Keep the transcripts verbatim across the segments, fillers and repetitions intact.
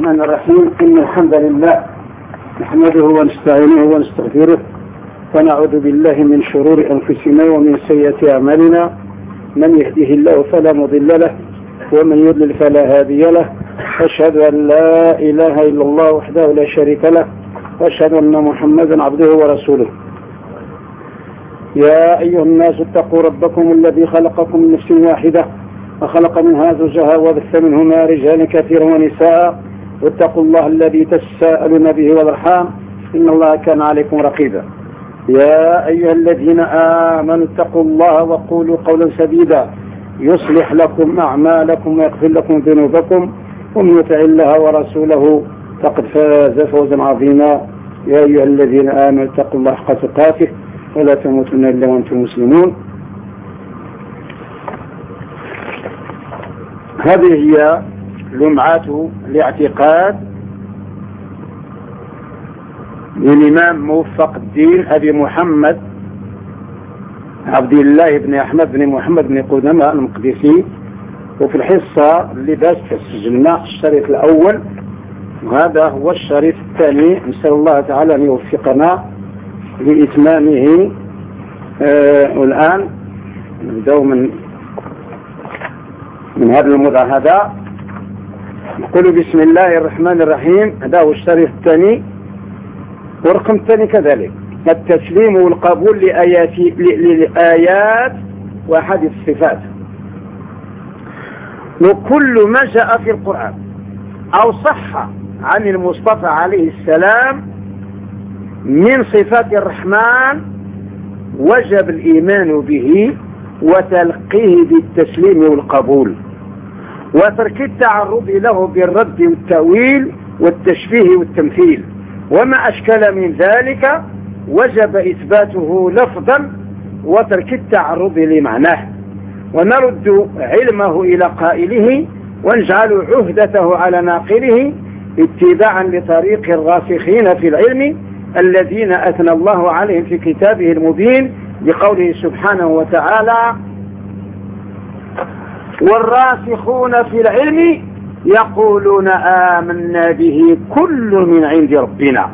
الرحمن الرحيم. إن الحمد لله نحمده ونستعينه ونستغفره ونعوذ بالله من شرور أنفسنا ومن سيئات أعمالنا. من يهده الله فلا مضل له ومن يضلل فلا هادي له. أشهد أن لا إله إلا الله وحده لا شريك له وأشهد أن محمدا عبده ورسوله. يا أيها الناس اتقوا ربكم الذي خلقكم من نفس واحدة وخلق منها زوجها وبث منهما رجالا كثيرا ونساء واتقوا الله الذي تساءلون به والأرحام إن الله كان عليكم رقيبا. يا أيها الذين آمنوا اتقوا الله وقولوا قولا سديدا يصلح لكم أعمالكم ويغفر لكم ذنوبكم ومن يطع الله ورسوله فقد فاز فوزا عظيما. يا أيها الذين آمنوا اتقوا الله حق تقاته ولا تموتن إلا وأنتم مسلمون. هذه هي لمعات الاعتقاد للإمام موفق الدين أبي محمد عبد الله بن أحمد بن محمد بن قدامة المقدسي. وفي الحصة اللي بس سجلنا الشريط الأول وهذا هو الشريط الثاني. نسأل الله تعالى أن يوفقنا لإتمامه. آه والآن نبدأ من من هذا الموضوع. هذا نقول بسم الله الرحمن الرحيم. هذا هو الشريط الثاني ورقم الثاني كذلك التسليم والقبول لآيات للآيات وأحاديث الصفات. وكل ما جاء في القرآن أو صح عن المصطفى عليه السلام من صفات الرحمن وجب الإيمان به وتلقيه بالتسليم والقبول وترك التعرض له بالرد والتأويل والتشبيه والتمثيل. وما أشكل من ذلك وجب إثباته لفظا وترك التعرض لمعناه ونرد علمه إلى قائله ونجعل عهدته على ناقله اتباعا لطريق الراسخين في العلم الذين أثنى الله عليهم في كتابه المبين بقوله سبحانه وتعالى والراسخون في العلم يقولون آمنا به كل من عند ربنا.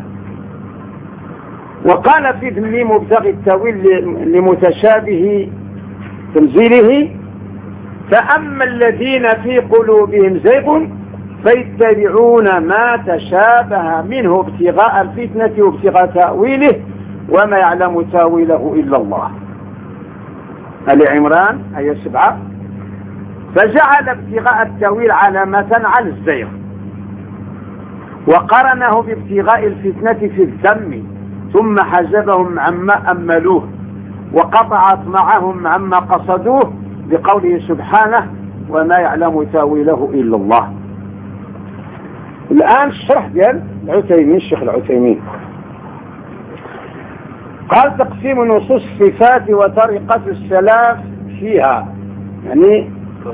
وقال في ذم مبتغي التأويل لمتشابه تنزيله فأما الذين في قلوبهم زيغ فيتبعون ما تشابه منه ابتغاء الفتنة وابتغاء تأويله وما يعلم تأويله إلا الله. آل عمران آية سبعة. فجعل ابتغاء التأويل علامة على الزيغ وقرنه بابتغاء الفتنة في الذم ثم حجبهم عما أملوه وقطعت معهم عما قصدوه بقوله سبحانه وما يعلم تأويله إلا الله. الآن الشرح ديال العثيمين الشيخ العثيمين قال تقسيم نصوص الصفات وطريقة السلف فيها يعني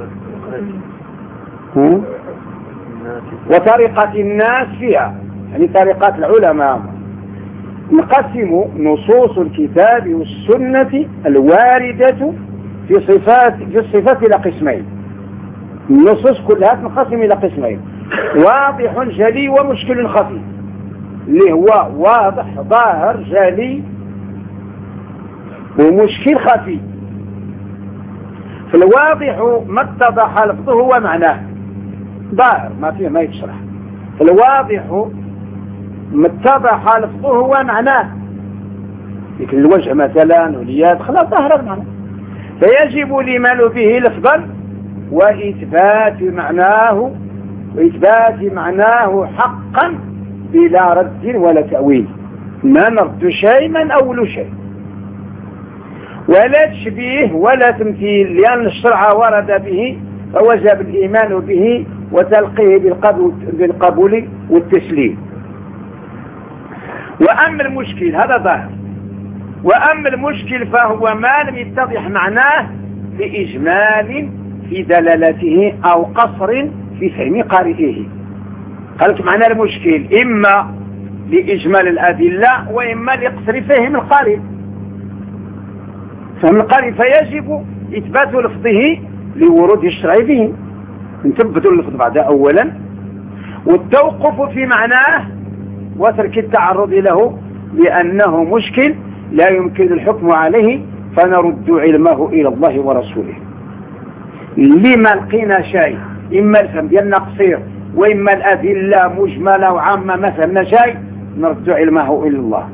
وطريقة الناس فيها يعني طريقات العلماء. نقسم نصوص الكتاب والسنة الواردة في صفات في الصفات إلى قسمين. النصوص كلها تنقسم إلى قسمين واضح جلي ومشكل خفي. اللي هو واضح ظاهر جلي ومشكل خفي. فالواضح ما اتضح لفظه ومعناه ظاهر ما فيه ما يتشرح. فالواضح ما اتضح لفظه ومعناه لكن الوجه مثلا واليد خلاص ظاهر المعنى فيجب الإيمان به لفظا وإثبات معناه وإثبات معناه حقا بلا رد ولا تأويل. ما نرد شيء ما نأول شيء ولا تشبيه ولا تمثيل لأن الشرع ورد به فوجب الإيمان به وتلقيه بالقبول والتسليم. وأما المشكل هذا ظاهر. وأما المشكل فهو ما لم يتضح معناه لإجمال في دلالته أو قصر في فهم قارئه. قالت معنى المشكل إما لإجمال الأدلة وإما لقصر فهم القارئ. فهم القارئ فيجب إثبات لفظه لورود الشرع به نثبت اللفظ بعد أولا والتوقف في معناه وترك التعرض له لأنه مشكل لا يمكن الحكم عليه، فنرد علمه إلى الله ورسوله. لما لقينا شيء إما الفهم ديالنا قصير وإما الأدلة مجملة وعامة ما فهمنا شيء، نرد علمه إلى الله.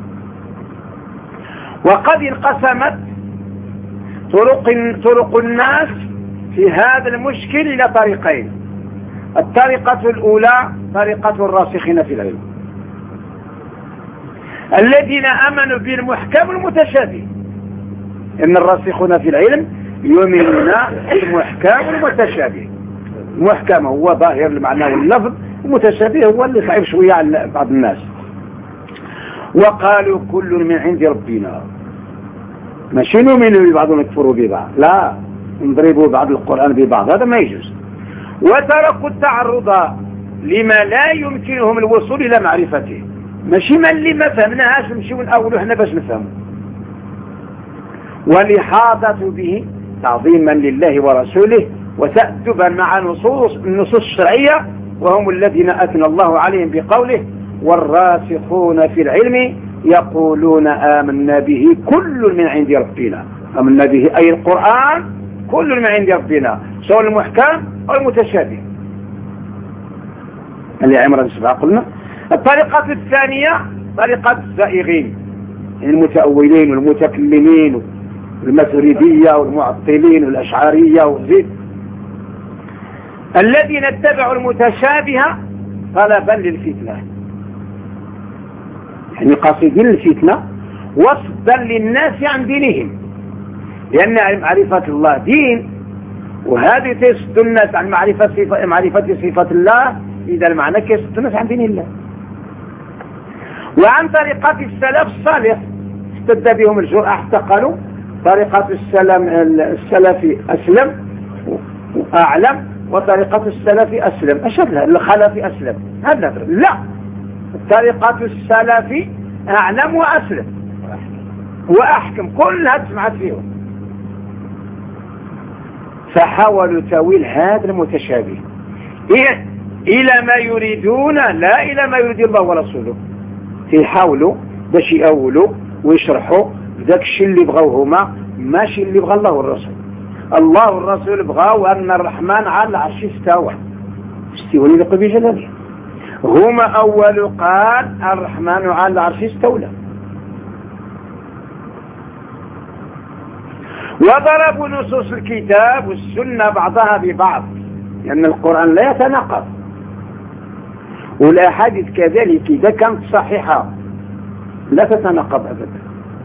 وقد انقسمت طرق, طرق الناس في هذا المشكل إلى طريقين. الطريقة الأولى طريقة الراسخين في العلم الذين آمنوا بالمحكم والمتشابه. إن الراسخون في العلم يؤمنون بالمحكم والمتشابه. المحكم هو ظاهر المعنى واللفظ، المتشابه هو اللي صعب شوية على بعض الناس. وقالوا كل من عند ربنا، ماشي نؤمنوا ببعض ونكفروا ببعض، لا نضربوا بعض القرآن ببعض، هذا ما يجوز. وتركوا التعرض لما لا يمكنهم الوصول إلى معرفته، ماشي من اللي ما فهمناهاش نمشيو نأولوا احنا باش نفهمه. والإحاطة به تعظيما لله ورسوله وتأدبا مع نصوص النصوص الشرعية، وهم الذين أثنى الله عليهم بقوله والراسخون في العلم يقولون آمنا به كل من عند ربنا. آمنا به أي القرآن كل من عند ربنا، سواء المحكم أو المتشابه. اللي عمران سبعة قلنا. الطريقة الثانية طريقة الزائغين، المتأولين والمتكلمين والماتريدية والمعطلين والأشعارية والزيد، الذين اتبعوا المتشابه طلبا للفتنة، يعني قاصدين الفتنة وصدا للناس عن دينهم، لأن معرفة الله دين، وهذه تيصد الناس عن معرفة صفة, معرفة صفة الله إذا المعنى كيصد الناس عن دين الله. وعن طريقة السلف الصالح استدى بهم الجرأة حتى قالوا طريقة السلام السلفي أسلم وأعلم، وطريقة السلف أسلم أشد، الخلف أسلم. هذا لا، طريقة السلف أعلم وأسلم وأحكم، كلها تسمعت فيهم. فحاولوا تأويل هذا المتشابه إيه؟ إلى ما يريدون لا إلى ما يريد الله ورسوله. يحاولوا باش يأولوا ويشرحوا ذاك الشيء اللي بغاوه هما، ماشي اللي بغى الله والرسول. الله والرسول بغاو أن الرحمن على العرش استوى، استوى لقب بجلاله. هما أول قال الرحمن على العرش استولى. وضربوا نصوص الكتاب والسنة بعضها ببعض، لأن القرآن لا يتناقض، والأحاديث كذلك إذا كانت صحيحة لا تتناقض أبدا.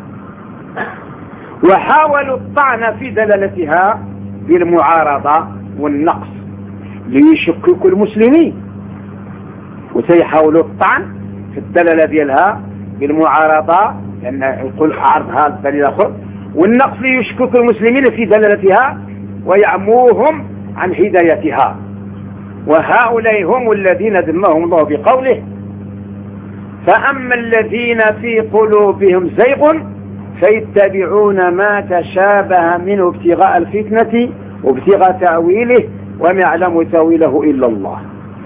وحاولوا الطعن في دلالتها بالمعارضة والنقص ليشككوا المسلمين، وسيحاولوا الطعن في الدلالة ديالها بالمعارضة، لأن يقول عرضها الدليل الآخر، والنقص ليشككوا المسلمين في دلالتها ويعموهم عن هدايتها. وهؤلاء هم الذين ذمهم الله بقوله فأما الذين في قلوبهم زيغ فيتبعون ما تشابه منه ابتغاء الفتنة وابتغاء تأويله وما يعلم تأويله إلا الله.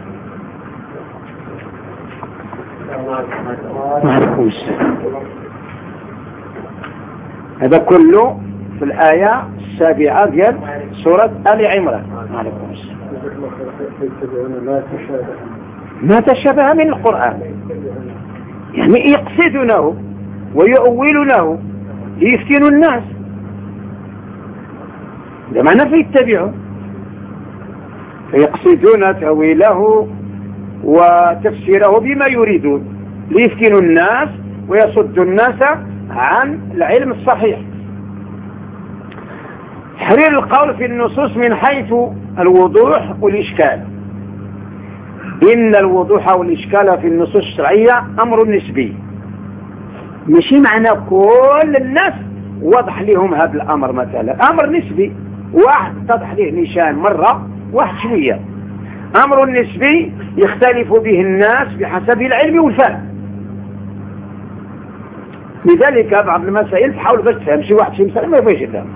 هذا كله في الآية السابعة ديال سورة آل عمران. ما تشابه من القرآن، يعني يقصدونه ويؤولونه ليفتنوا الناس، ده معنى فيتبعوا، فيقصدون تأويله وتفسيره بما يريدون ليفتنوا الناس ويصدوا الناس عن العلم الصحيح. تحرير القول في النصوص من حيث الوضوح والإشكال. إن الوضوح والإشكال في النصوص الشرعية أمر نسبي، ماشي معنى كل الناس وضح لهم هذا الأمر، مثلا أمر نسبي، واحد تضح له نشان مرة واحد شوية. أمر نسبي يختلف به الناس بحسب العلم والفهم، لذلك بعض المسائل تحاول باش تفهم شي واحد شي مسألة ما يبغيش يفهم.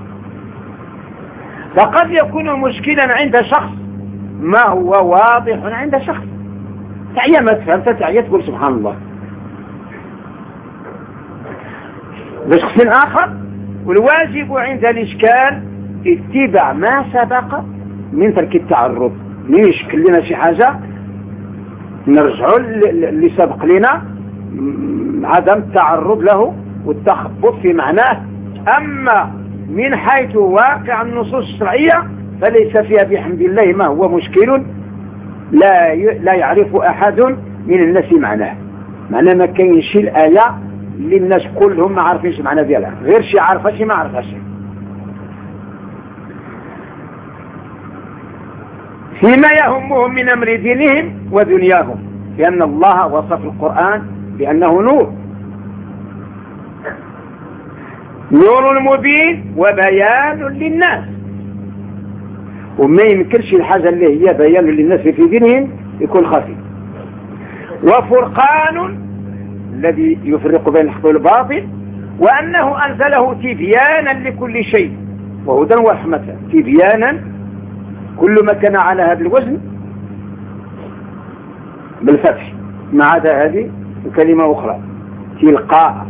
فقد يكون مشكلا عند شخص ما هو واضح عند شخص، تعيا ما تفهم تعيا تقول سبحان الله. باش قسم آخر، والواجب عند الإشكال اتباع ما سبق من ترك التعرض. من يشكل لنا شي حاجة نرجعوا اللي سبق لنا، عدم التعرض له والتخبط في معناه. أما من حيث واقع النصوص الشرعية فليس فيها بحمد الله ما هو مشكل لا لا يعرف أحد من الناس معناه. معناه ما كاينش الآية اللي الناس كلهم ما عارفينش معنى ديالها، غير شي عارفها شي ما عارفهاش. فيما يهمهم من أمر دينهم ودنياهم، لأن الله وصف القرآن بأنه نور، نور مبين وبيان للناس. وما يمكنش الحاجة اللي هي بيان للناس في دينهم يكون خفي. وفرقان الذي يفرق بين الحق والباطل، وأنه أنزله تبيانا لكل شيء وهدى ورحمة. تبيانا كل ما كان على هذا الوزن بالفتح، ما عدا هذه وكلمة أخرى تلقاء.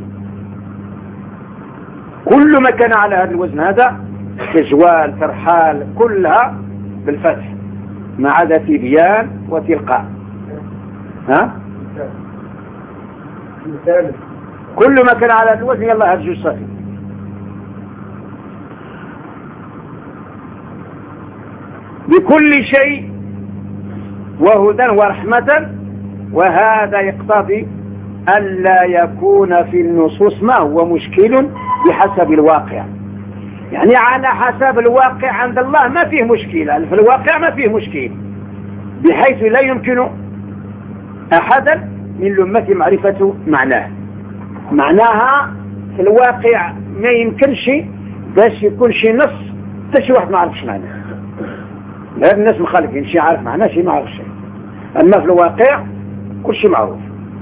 كل ما كان على هذا الوزن هذا تجوال ترحال كلها بالفتح، ما عدا تبيان وتلقاء. ها كل ما كان على هذا الوزن يلا هرجو الصافي. بكل شيء وهدى ورحمة. وهذا يقتضي ألا يكون في النصوص ما هو مشكل بحسب الواقع. يعني على حسب الواقع عند الله ما فيه مشكلة، في الواقع ما فيه مشكلة، بحيث لا يمكن أحدا من الأمة معرفة معناه. معناها في الواقع ما يمكنش باش يكون شي نص حتى شي واحد ما عرفش معناه. هذا الناس مخالفين، شي عارف معناه شي ما عارف شيء. أما في الواقع كل شيء معروف.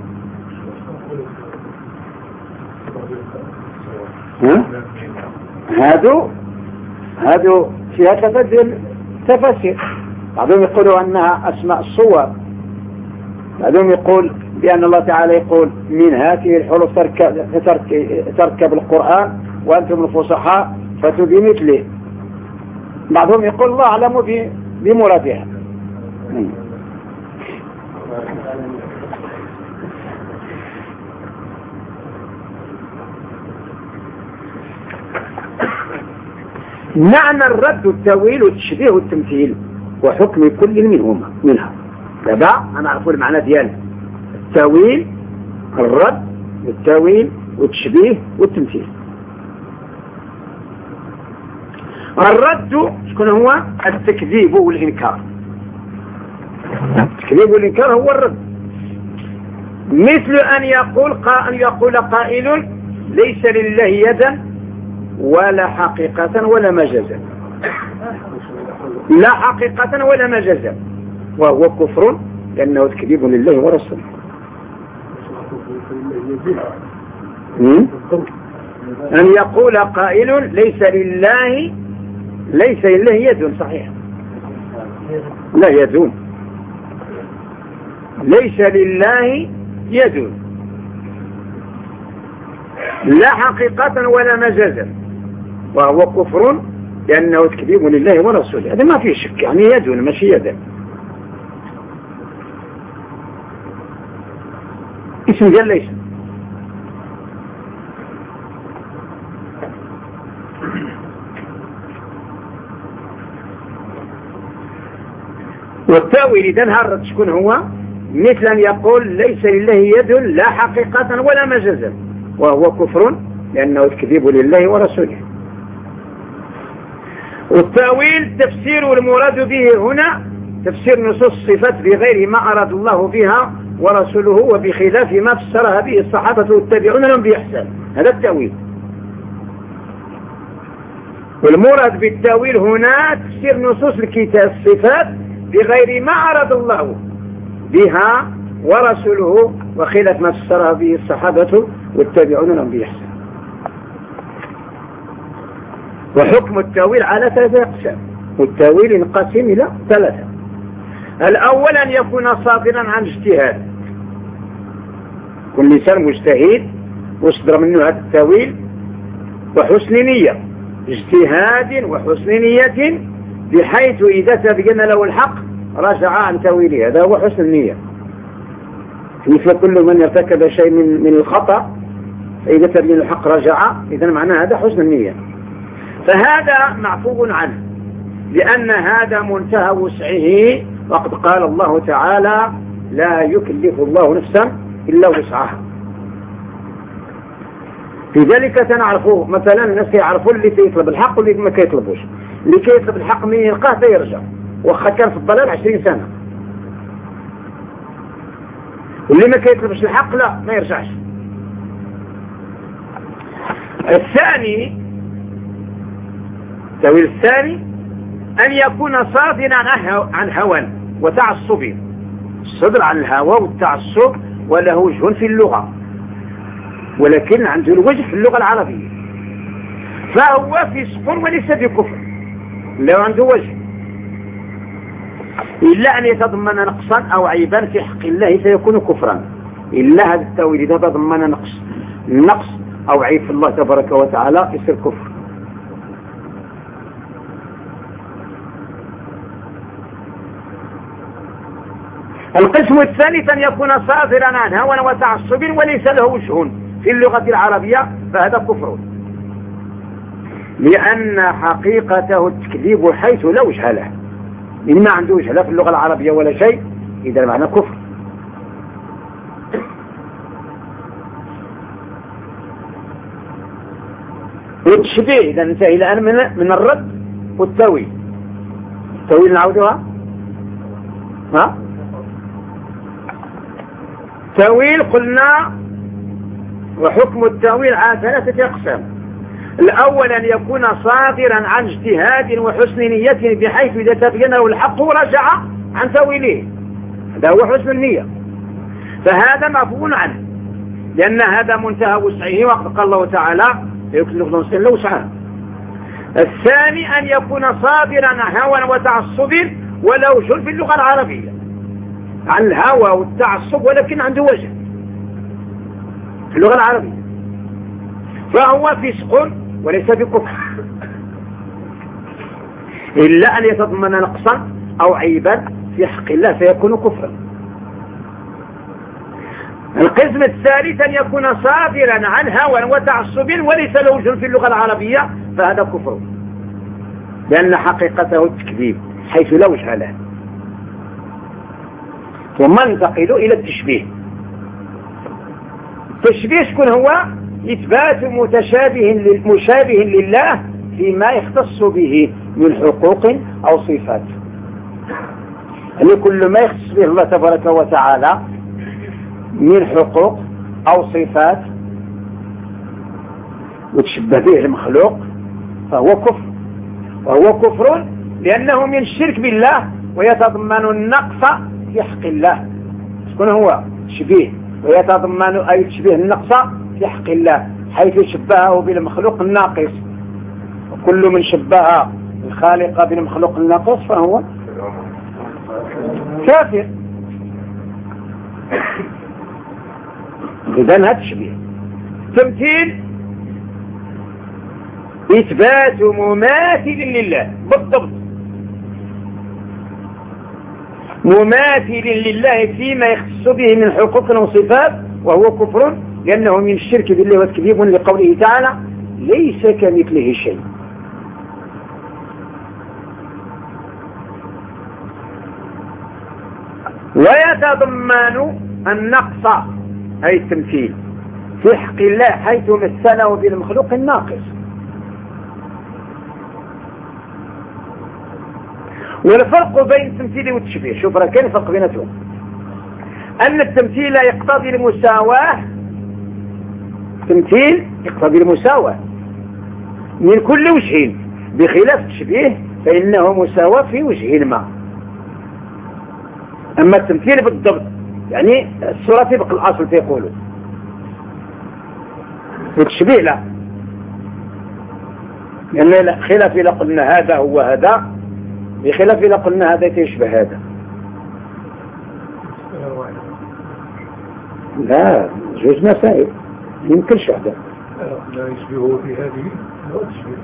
ها؟ هادو هادو فيها ثلاثة تفاسير. بعضهم يقولوا أنها أسماء الصور، بعضهم يقول بأن الله تعالى يقول من هذه الحروف تركب, تركب القرآن وأنتم الفصحاء فاتوا بمثله. بعضهم يقول الله أعلم بمرادها. معنى الرد والتأويل والتشبيه والتمثيل وحكم كل منهما منها. تبع أنا أعرف المعنى ديالها: التأويل، الرد والتأويل والتشبيه والتمثيل. الرد شكون هو؟ التكذيب والإنكار. التكذيب والإنكار هو الرد. مثل أن يقول أن يقول قائل ليس لله يدا ولا حقيقة ولا مجازا، لا حقيقة ولا مجازا، وهو كفر لأنه تكذيب لله ورسوله. أن يقول قائل ليس لله ليس لله يد، صحيح لا يدون، ليس لله يد لا حقيقة ولا مجازا، وهو كفر لأنه تكذيب لله ورسوله. هذا ما فيه شك، يعني يد ماشي يدا. اسم ديال ليس. والتأويل إذا هرت شكون هو؟ مثل أن يقول ليس لله يد لا حقيقة ولا مجازا، وهو كفر لأنه تكذيب لله ورسوله. والتأويل تفسير المراد به هنا تفسير نصوص الصفات بغير ما أراد الله بها ورسوله وبخلاف ما فسرها به الصحابة والتابعون لهم بإحسان. هذا التأويل. والمراد بالتأويل هنا تفسير نصوص الكتاب الصفات بغير ما أراد الله بها ورسوله وخلاف ما فسرها به الصحابة والتابعون لهم بإحسان. وحكم التأويل على ثلاثة أقسام، والتأويل ينقسم إلى ثلاثة: الأول أن يكون صادرا عن اجتهاد، كل إنسان مجتهد وصدر منه هذا التأويل وحسن نية، اجتهاد وحسن نية، بحيث إذا تبين له الحق رجع عن تأويله، هذا هو حسن النية. مثل كل من ارتكب شيء من من الخطأ فإذا تبين الحق رجع، إذا معناه هذا حسن النية. فهذا معفو عنه لأن هذا منتهى وسعه، وقد قال الله تعالى لا يكلف الله نفسا إلا وسعها. في ذلك تنعرفوه مثلا الناس يعرفوا اللي كيطلب الحق واللي ما كيطلبوش. اللي كيطلب الحق من يلقاه فيرجع وخا كان في الضلال عشرين سنة، واللي ما كيطلبش الحق لا ما يرجعش. الثاني التأويل الثاني أن يكون صادرا عن هوى وتعصب، الصدر عن الهوى والتعصب وله وجه في اللغة، ولكن عنده الوجه في اللغة العربية، فهو فسق وليس بكفر لو عنده وجه، إلا أن يتضمن نقصا أو عيبا في حق الله فيكون كفرا. إلا هذا التأويل إذا تضمن نقص النقص أو عيب في الله تبارك وتعالى يصير كفر. القسم الثالث أن يكون صادرا عن هوى وتعصب وليس له وجه في اللغة العربية، فهذا كفر، لأن حقيقته التكذيب حيث لا وجه له، إن ما عنده وجه لا في اللغة العربية ولا شيء، إذا معنى كفر. والتشبيه إذا ننتهي الآن من من الرد والتأويل. التأويل نعودها ها تأويل قلنا، وحكم التأويل على ثلاثة أقسام. الأول أن يكون صادرا عن اجتهاد وحسن نية، بحيث إذا تبينه الحق رجع عن تأويله، هذا هو حسن النية، فهذا معفو عنه لأن هذا منتهى وسعه، وقد قال الله تعالى يكلف نفسا إلا وسعها. الثاني أن يكون صادرا عن هوى وتعصب ولا وجه في اللغة العربية، عن الهوى والتعصب ولكن عنده وجه في اللغة العربية، فهو فسق وليس بكفر، إلا أن يتضمن نقصا أو عيبا في حق الله فيكون كفرا. القسم الثالث أن يكون صادرا عن هوى وتعصب وليس له وجه في اللغة العربية، فهذا كفر، لأن حقيقته التكذيب حيث لا وجه له. ثم ننتقل إلى التشبيه. التشبيه شكون هو؟ إثبات متشابه مشابه لله فيما يختص به من حقوق أو صفات، يعني كل ما يختص به الله تبارك وتعالى من حقوق أو صفات وتشبه به المخلوق فهو كفر، وهو كفر لأنه من الشرك بالله ويتضمن النقص في حق الله. شكون هو؟ تشبيه، ويتضمن أي تشبيه النقص في حق الله حيث شبهه بالمخلوق الناقص، وكل من شبه الخالق بالمخلوق الناقص فهو كافر. إذن هذا تشبيه. تمثيل إثبات مماثل لله بالضبط، مماثل لله فيما يختص به من حقوق وصفات، وهو كفر لأنه من الشرك بالله وتكذيب لقوله تعالى ليس كمثله شيء. ويتضمن النقص أي التمثيل في حق الله حيث مثله بالمخلوق الناقص. والفرق بين التمثيل والتشبيه، شوف راه كاين فرق بيناتهم، أن التمثيل يقتضي المساواة، التمثيل يقتضي المساواة من كل وجه، بخلاف التشبيه فإنه مساواة في وجه ما. أما التمثيل بالضبط يعني الصورة تبقى الأصل تيقولوا، والتشبيه لا، لأن يعني خلاف إذا قلنا هذا هو هذا، بخلاف إذا قلنا هذا يشبه هذا. لا جوج مسائل يمكنش وحده لا يشبهه في هذه لا تشبه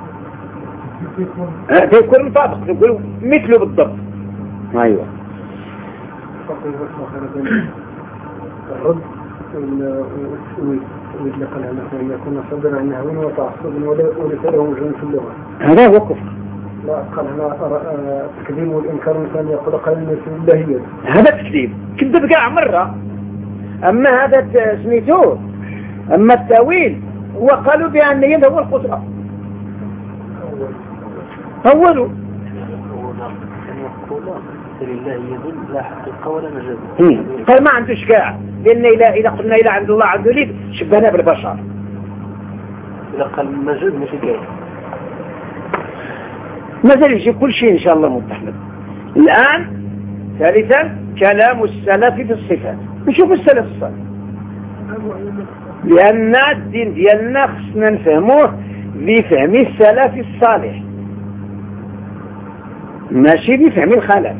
تيكون مطابق تقول مثله بالضبط. ايوه الرد ويطلق على أن يكون صدر عن هون وتعصب وليس له وجه في اللغة. هذا هو كفر. لا قال هنا التكذيب والإنكار مثلا يقول قال الناس اللهية. هذا تكذيب كذب كاع مرة. أما هذا سميتوه أما التأويل وقالوا بأن يد هو القدرة أوله لله يدل لا حقيقة ولا مجاز. قال ما عندوش كاع لأن إذا قلنا إلى عند الله عنده ليد شبهنا بالبشر. إذا قال مجاز ماشي كاع مازال يجي كل شيء إن شاء الله متحمل. الآن ثالثا كلام السلف في الصفات. نشوف السلف الصالح لأن الدين ديالنا خصنا نفهموه بفهم السلف الصالح ماشي بفهم الخلف.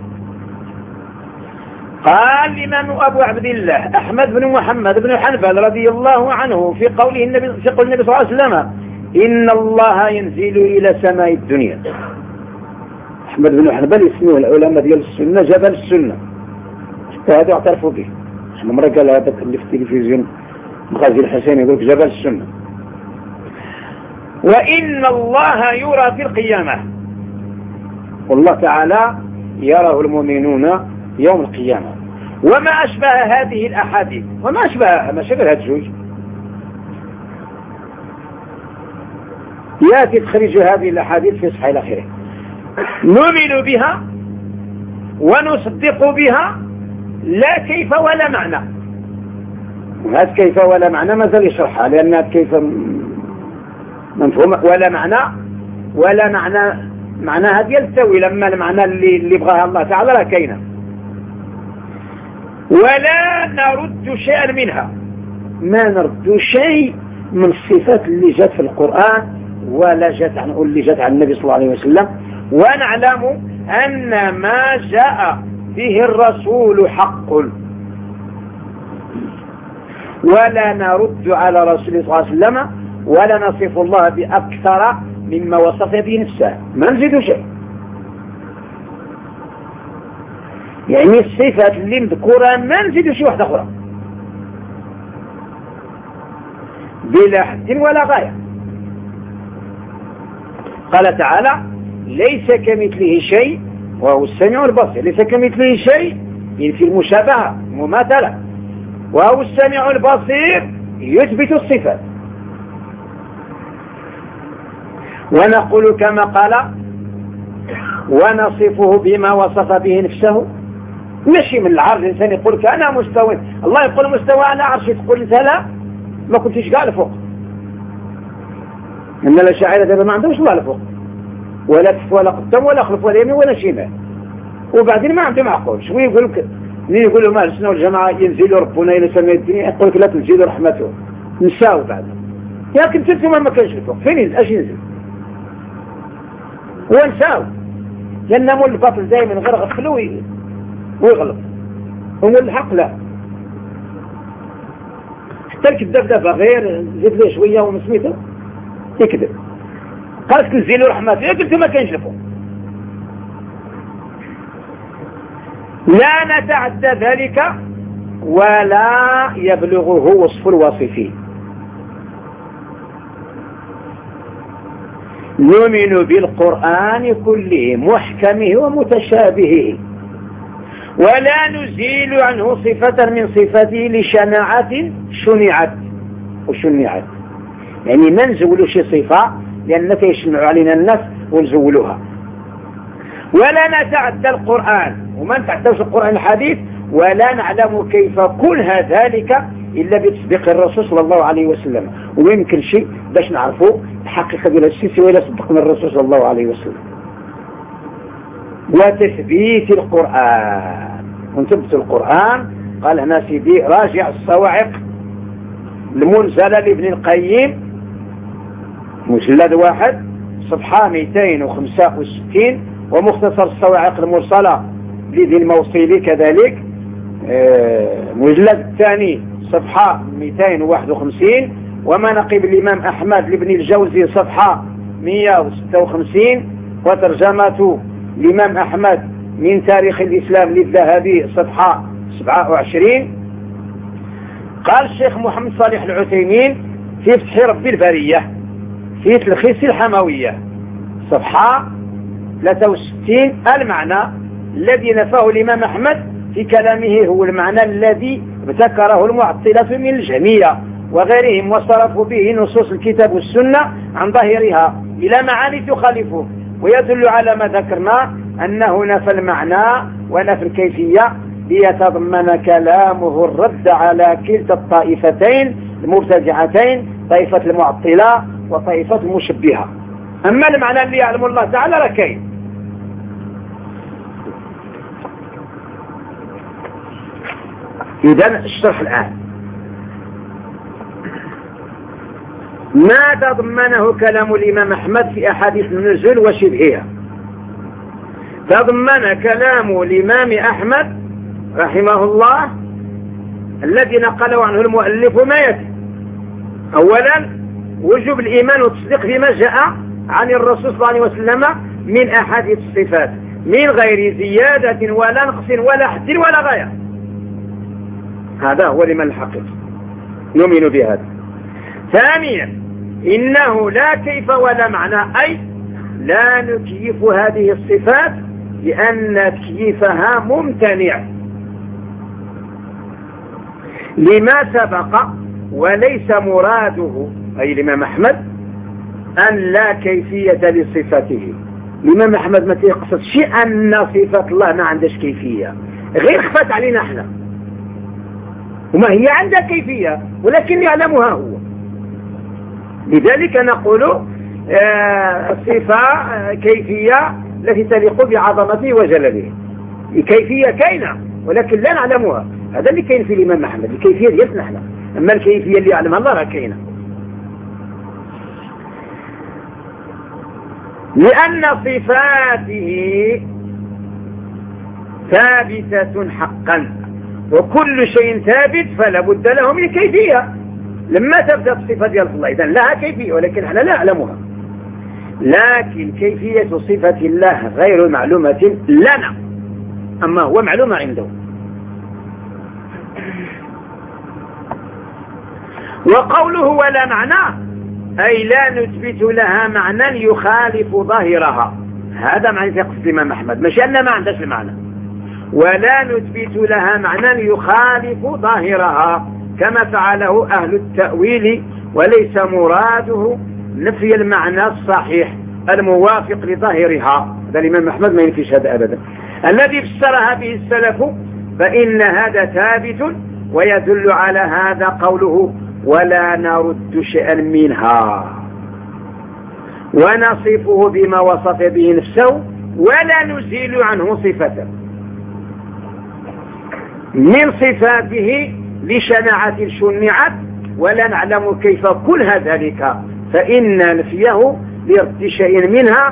قال الإمام أبو عبد الله أحمد بن محمد بن حنبل رضي الله عنه في قوله النبي في قول النبي صلى الله عليه وسلم إن الله ينزل إلى سماء الدنيا. أحمد بن حنبل يسموه العلماء ديال السنة جبل السنة. هذا اعترفوا به. احنا مرة قال هذا اللي في التلفزيون مغازي الحسين يقول جبل السنة. وإن الله يرى في القيامة والله تعالى يراه المؤمنون يوم القيامة. وما أشبه هذه الأحاديث وما أشبهها ما شبه الجوج يأتي تخرج هذه الأحاديث في صحيح الأخير نؤمن بها ونصدق بها لا كيف ولا معنى. هذا كيف ولا معنى ما زال يشرحها لأنها كيف مفهوم ولا معنى ولا معنى معناها ديال التأويل. لما المعنى اللي اللي بغاها الله تعالى راه كاينه. ولا نرد شيئا منها ما نرد شيء من الصفات اللي جات في القرآن ولا جات عن اللي جات عن النبي صلى الله عليه وسلم. ونعلم أن ما جاء به الرسول حق ولا نرد على رسول الله صلى الله عليه وسلم ولا نصف الله بأكثر مما وصف به نفسه ما نزيد شيء. يعني الصفات اللي مذكورة ما نزيد شيء واحدة أخرى بلا حد ولا غاية. قال تعالى ليس كمثله شيء وهو السميع البصير. ليس كمثله شيء ينفي المشابهة مماثلة وهو السميع البصير يثبت الصفات. ونقول كما قال ونصفه بما وصف به نفسه. ماشي من العرض الإنسان يقول أنا مستوى الله يقول مستوى على عرشي تقول أنت لا ما كنتش قاعد فوق. إن الأشاعرة دابا ما عندهمش الله لفوق ولا كف ولا قدام ولا خلف ولا يمين ولا شمال. وبعدين ما عندهم عقول شوي يقول لك مين يقول لهم أهل السنة والجماعة ينزلوا ربنا إلى سماء الدنيا يقول لك لا تنزلوا رحمته نساو بعد. لكن تنتم ما كانش الفوق فين ينزل اش ينزل هو نساو لأن مول الباطل دائما غير غفلوا ويغلط هم الحق لا. حتى الكذاب دابا غير زيد ليه شوية ومسميته يكذب قالت تنزلوا رحمته قلت ما كانش الفوق. لا نتعدى ذلك ولا يبلغه وصف الواصفين. نؤمن بالقرآن كله محكمه ومتشابهه ولا نزيل عنه صفة من صفاته لشناعة شنعت وشنعت. يعني ما نزولوا شي صفة لأننا يشنعوا علينا الناس ونزولوها. ولا نتعدى القرآن وما نتعدوش القرآن الحديث ولا نعلم كيف كنها ذلك إلا بتصديق الرسول صلى الله عليه وسلم. ويمكن شيء باش نعرفوا الحقيقة ديال الشيء سوى إلا صدقنا الرسول صلى الله عليه وسلم. وتثبيت القرآن ونثبت القرآن قال هنا سيدي راجع الصواعق المنزلة لابن القيم مجلد واحد صفحة مئتين وخمسة وستين ومختصر الصواعق المرسلة لذي الموصلي كذلك مجلد الثاني صفحة مئتين وواحد وخمسين، ومناقب الإمام أحمد لابن الجوزي صفحة مئة وستة وخمسين، وترجمة الإمام أحمد من تاريخ الإسلام للذهبي صفحة سبعة وعشرين. قال الشيخ محمد صالح العثيمين في فتح رب البرية في تلخيص الحموية صفحة ثلاثة وستين: المعنى الذي نفاه الإمام أحمد في كلامه هو المعنى الذي ابتكره المعطلة من الجهمية وغيرهم، وصرفوا به نصوص الكتاب والسنة عن ظاهرها إلى معاني تخالفه، ويدل على ما ذكرنا أنه نفى المعنى ونفى الكيفية ليتضمن كلامه الرد على كلتا الطائفتين المبتدعتين، طائفة المعطلة وطائفة المشبهة. أما المعنى اللي يعلم الله تعالى ركين. إذن الشرح الآن: ما تضمنه كلام الإمام أحمد في أحاديث النزول وشبهها. تضمن كلام الإمام أحمد رحمه الله الذي نقله عنه المؤلف ما يتي: أولا وجوب الإيمان والتصديق بما جاء عن الرسول صلى الله عليه وسلم من أحاديث الصفات من غير زيادة ولا نقص ولا حد ولا غاية. هذا هو الإيمان الحقيقي، نؤمن بهذا. ثانيا إنه لا كيف ولا معنى، أي لا نكيف هذه الصفات لأن تكييفها ممتنع لما سبق، وليس مراده أي الإمام أحمد أن لا كيفية لصفته. الإمام أحمد ما يقصد شيء أن صفات الله ما عندهاش كيفية، غير خفت علينا احنا، وما هي عندها كيفية ولكن يعلمها هو. لذلك نقول آه الصفة آه كيفية التي تليق بعظمته وجلاله. الكيفية كاينة ولكن لا نعلمها، هذا اللي كاين في الإمام أحمد، الكيفية ديالنا احنا، أما الكيفية اللي يعلمها الله راه كاينة. لأن صفاته ثابتة حقا، وكل شيء ثابت فلا بد له من كيفية. لما تبدأ الصفة ديال الله إذن لها كيفية ولكن احنا لا نعلمها، لكن كيفية صفة الله غير معلومة لنا، أما هو معلومة عنده. وقوله ولا معنى أي لا نثبت لها معنى يخالف ظاهرها. هذا معنى يقصد الإمام أحمد، مش أن ما عندهاش المعنى. ولا نثبت لها معنى يخالف ظاهرها كما فعله أهل التأويل، وليس مراده نفي المعنى الصحيح الموافق لظاهرها. هذا الإمام أحمد ما ينفيش هذا أبدا، الذي فسرها به السلف، فإن هذا ثابت. ويدل على هذا قوله ولا نرد شيئا منها ونصفه بما وصف به نفسه ولا نزيل عنه صفته من صفاته لشناعة شنعت، ولا نعلم كيف كلها ذلك، فإن نفيه لرد شيء منها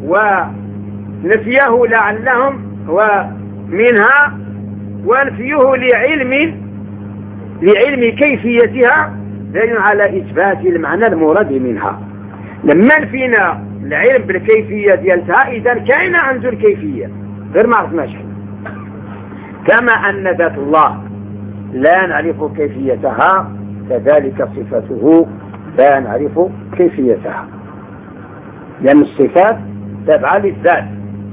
ونفيه لعلهم ومنها ونفيه لعلم لعلم كيفيتها دليل على إثبات المعنى المراد منها. لما نفينا العلم بالكيفية ديالتها إذا كاين عنده الكيفية غير ما عرفناش، كما أن ذات الله لا نعرف كيفيتها كذلك صفته لا نعرف كيفيتها، لأن الصفات تابعة للذات.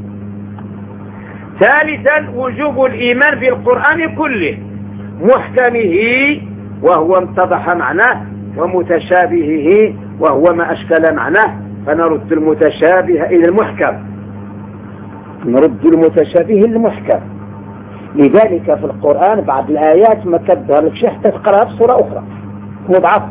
ثالثا وجوب الإيمان بالقرآن كله، محكمه وهو اتضح معناه ومتشابهه وهو ما أشكل معناه، فنرد المتشابه إلى المحكم، نرد المتشابه إلى المحكم. لذلك في القرآن بعض الآيات ما تظهر لك شيء حتى تقرأها بصورة أخرى مضعف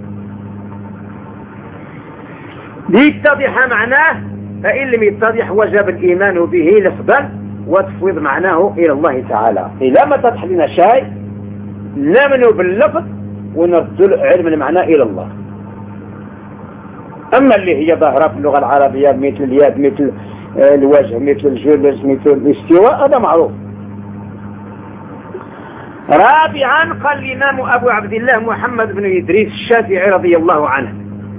ليتضح معناه، فإن لم يتضح وجب الإيمان به لفظا وتفويض معناه إلى الله تعالى. إذا ما تضح لنا شيء نمنوا باللفظ ونرد علم المعنى إلى الله. أما اللي هي ظاهرة في اللغة العربية مثل اليد مثل الوجه مثل الجلوس مثل الاستواء هذا معروف. رابعا قال الإمام أبو عبد الله محمد بن إدريس الشافعي رضي الله عنه: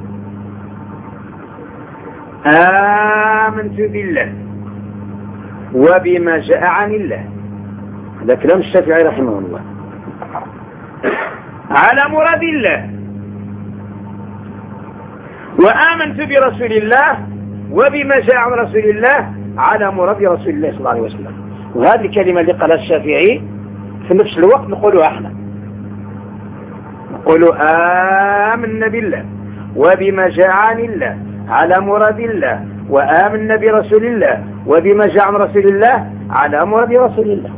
آمنت بالله وبما جاء عن الله. هذا كلام الشافعي رحمه الله. على مراد الله. وآمنت برسول الله وبما جاء عن رسول الله على مراد رسول الله صلى الله عليه وسلم. وهذه الكلمة اللي قالها الشافعي في نفس الوقت نقولها احنا، نقول آمنا بالله وبما جاء عن الله على مراد الله، وآمنا برسول الله وبما جاء عن رسول الله على مراد رسول الله.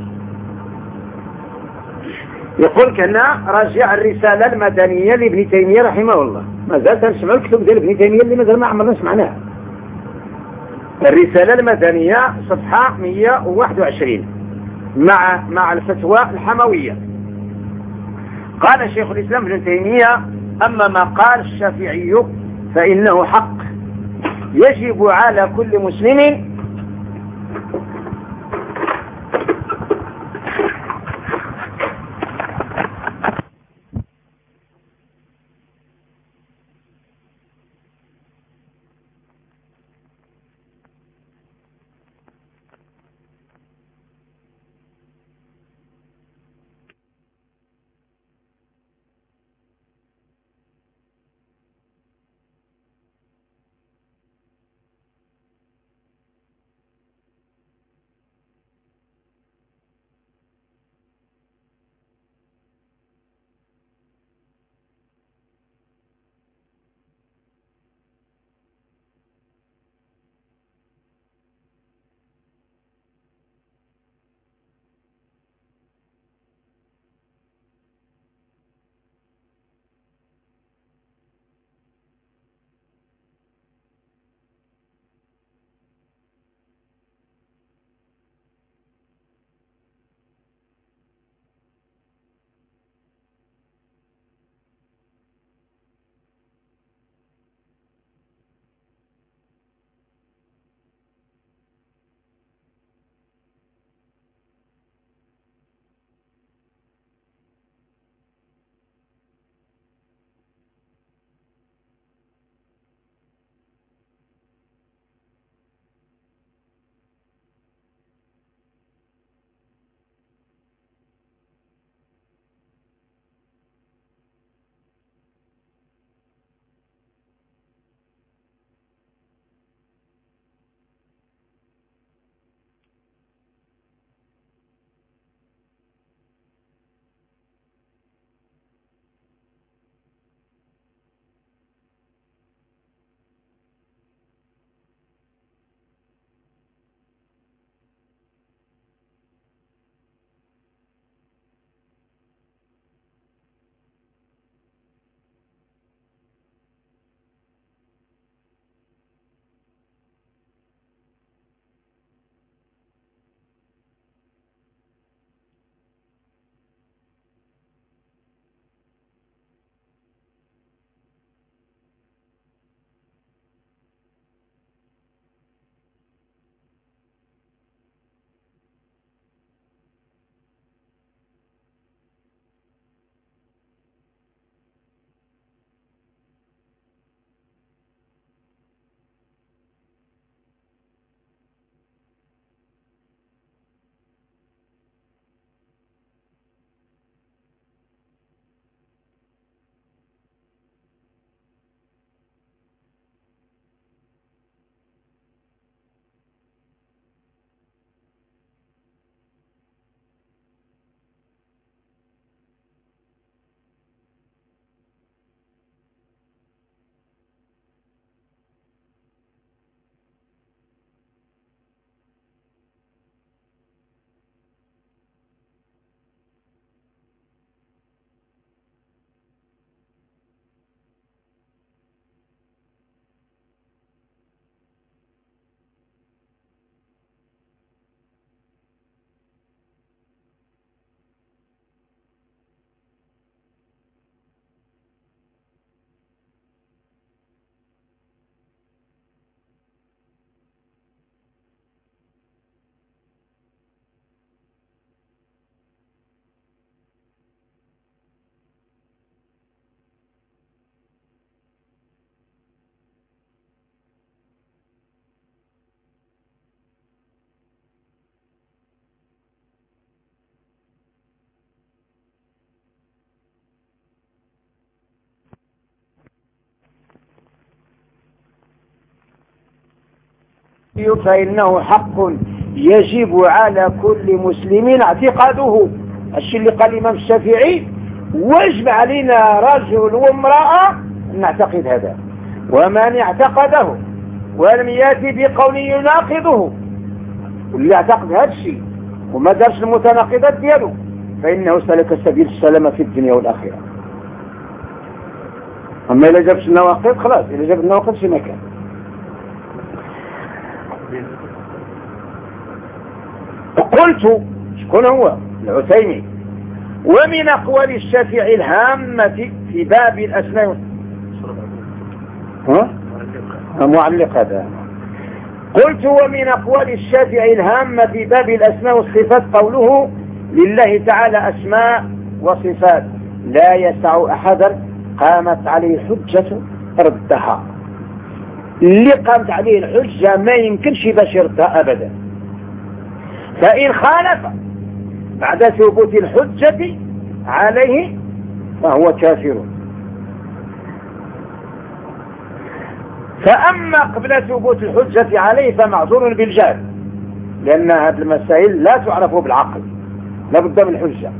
يقول كنا راجع الرسالة المدنية لابن تيمية رحمه الله. ما زالت نسمع الكتب ديال ابن تيمية اللي مازال ما عمرنا سمعناها. الرسالة المدنية صفحة مئة وواحد وعشرين مع مع الفتوى الحموية. قال شيخ الإسلام ابن تيمية: أما ما قال الشافعي فإنه حق يجب على كل مسلم فإنه حق يجب على كل مسلم اعتقاده. الشيء اللي قال الإمام الشافعي واجب علينا رجل وامرأة نعتقد هذا، ومن اعتقده ولم يأتي بقول يناقضه واللي اعتقد هذا الشيء وما دارش المتناقضات دياله فإنه سلك سبيل السلامة في الدنيا والآخرة. أما إذا جابش النواقض خلاص، إذا جاب النواقض في مكان. قلت شكون هو العثيمين ومن أقوال الشافعي الهامة في باب الأسماء ها؟ معلق هذا. قلت ومن أقوال الشافعي الهامة في باب الأسماء والصفات قوله لله تعالى أسماء وصفات لا يسع أحدا قامت عليه الحجة ردها. اللي قامت عليه الحجة ما يمكنش باش يردها أبدا، فإن خالف بعد ثبوت الحجة عليه فهو كافر. فأما قبل ثبوت الحجة عليه فمعذور بالجهل، لأن هذه المسائل لا تعرف بالعقل، لا بد من الحجة،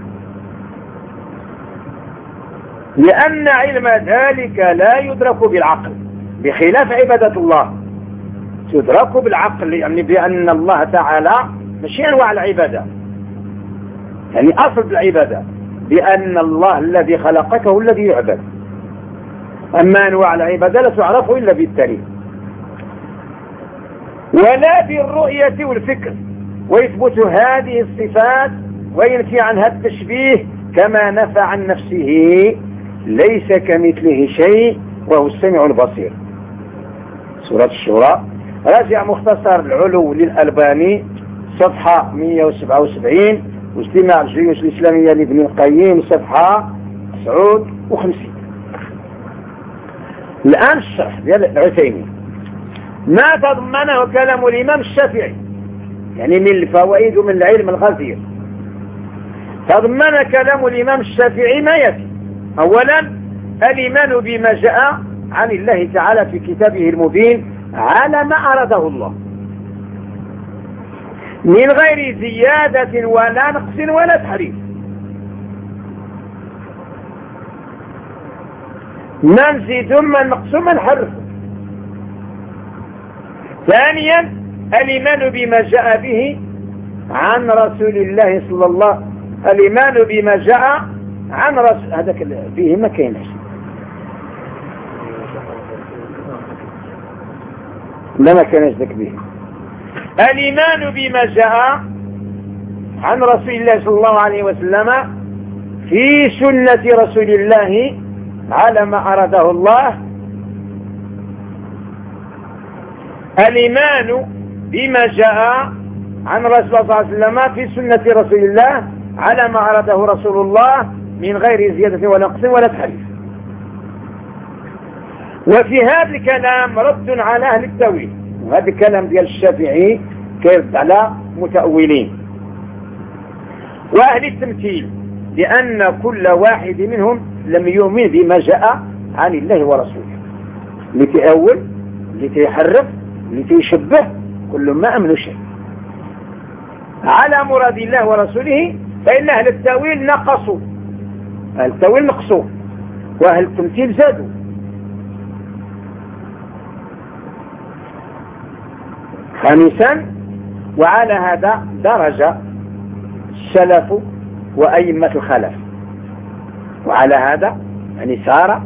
لأن علم ذلك لا يدرك بالعقل بخلاف عبادة الله تدرك بالعقل، يعني بأن الله تعالى ماشي أنواع العبادة، يعني أصل العبادة بأن الله الذي خلقك هو الذي يعبد، أما أنواع العبادة لا تعرف إلا بالدليل ولا بالرؤية والفكر. ويثبت هذه الصفات وينفي عنها التشبيه كما نفى عن نفسه ليس كمثله شيء وهو السميع البصير. سورة الشورى. راجع مختصر العلو للألباني صفحة مئة وسبعة وسبعين، واجتماع الجيوش الإسلامية لابن القيم صفحة تسعة وخمسين. الآن الشرح ديال العثيمين ما تضمنه كلام الإمام الشافعي، يعني من الفوائد ومن العلم الغزير. تضمن كلام الإمام الشافعي ما يأتي: أولا الإيمان بما جاء عن الله تعالى في كتابه المبين على ما أراده الله من غير زيادة ولا نقص ولا تحريف. ما نزيد ما نقص ما نحرف. ثانيا الإيمان بما جاء به عن رسول الله صلى الله عليه وسلم. الإيمان بما جاء عن رسول هذاك فيه ما كاينش، لا ما كانش ذاك به. الإيمان بما جاء عن رسول الله صلى الله عليه وسلم في سنة رسول الله على ما أراده الله. الإيمان بما جاء عن رسول الله صلى الله عليه وسلم في سنة رسول الله على ما أراده رسول الله من غير زيادة ولا نقص ولا تحريف. وفي هذا الكلام رد على أهل التأويل، وهذا الكلام ديال الشافعي كيرد على متأولين وأهل التمثيل، لأن كل واحد منهم لم يؤمن بما جاء عن الله ورسوله. اللي تأول، اللي تيحرف، اللي تيشبه، كل ما أمنوا شيء على مراد الله ورسوله. فإن أهل التأويل نقصوا، أهل التأويل نقصوا، وأهل التمثيل زادوا. خامسا وعلى هذا درج السلف وأئمة الخلف، وعلى هذا يعني سار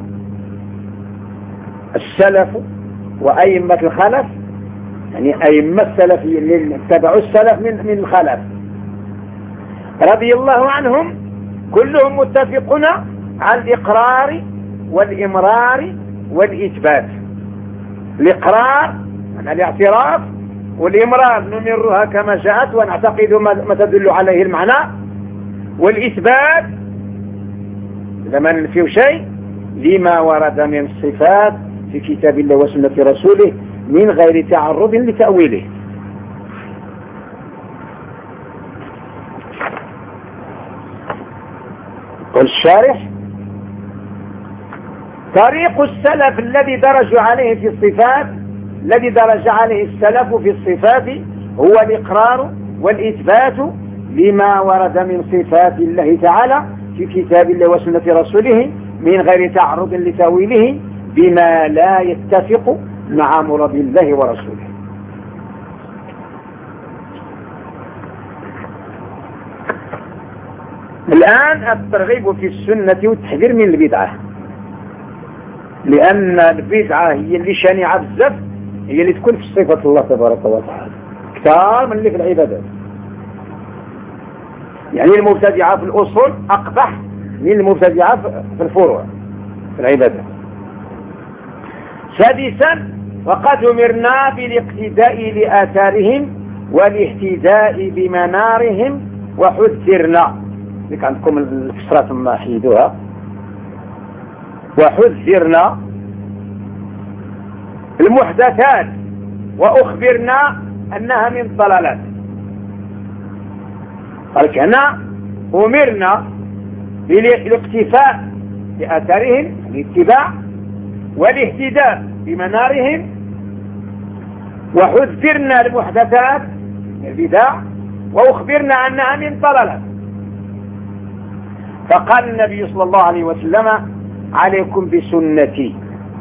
السلف وأئمة الخلف، يعني أئمة السلف اللي اتبعوا السلف من من الخلف رضي الله عنهم كلهم متفقون على الإقرار والإمرار والإثبات. الإقرار يعني الاعتراف، والإمرار نمرها كما جاءت ونعتقد ما تدل عليه المعنى، والإثبات لما ننفي شيء لما ورد من الصفات في كتاب الله وسنة رسوله من غير تعرض لتأويله. قل الشارح: طريق السلف الذي درجوا عليه في الصفات الذي درج عليه السلف في الصفات هو الإقرار والإثبات لما ورد من صفات الله تعالى في كتاب الله وسنة رسوله من غير تعرض لتأويله بما لا يتفق مع مراد الله ورسوله. الآن الترغيب في السنة والتحذير من البدعة، لأن البدعة هي اللي شانعة بزاف، هي اللي تكون في صفة الله تبارك وتعالى كثار من اللي في العبادات. يعني المبتدعة في الأصول أقبح من المبتدعة في الفروع في العبادات. سادسا وقد أمرنا بالاقتداء لآثارهم والاهتداء بمنارهم وحذرنا، لك عندكم الفسرات ما حيدوها، وحذرنا المحدثات وأخبرنا أنها من ضلالات. قال هنا أمرنا بالاقتفاء بآثارهم الاتباع والاهتداء بمنارهم، وحذرنا المحدثات البدع وأخبرنا أنها من ضلالات. فقال النبي صلى الله عليه وسلم عليكم بسنتي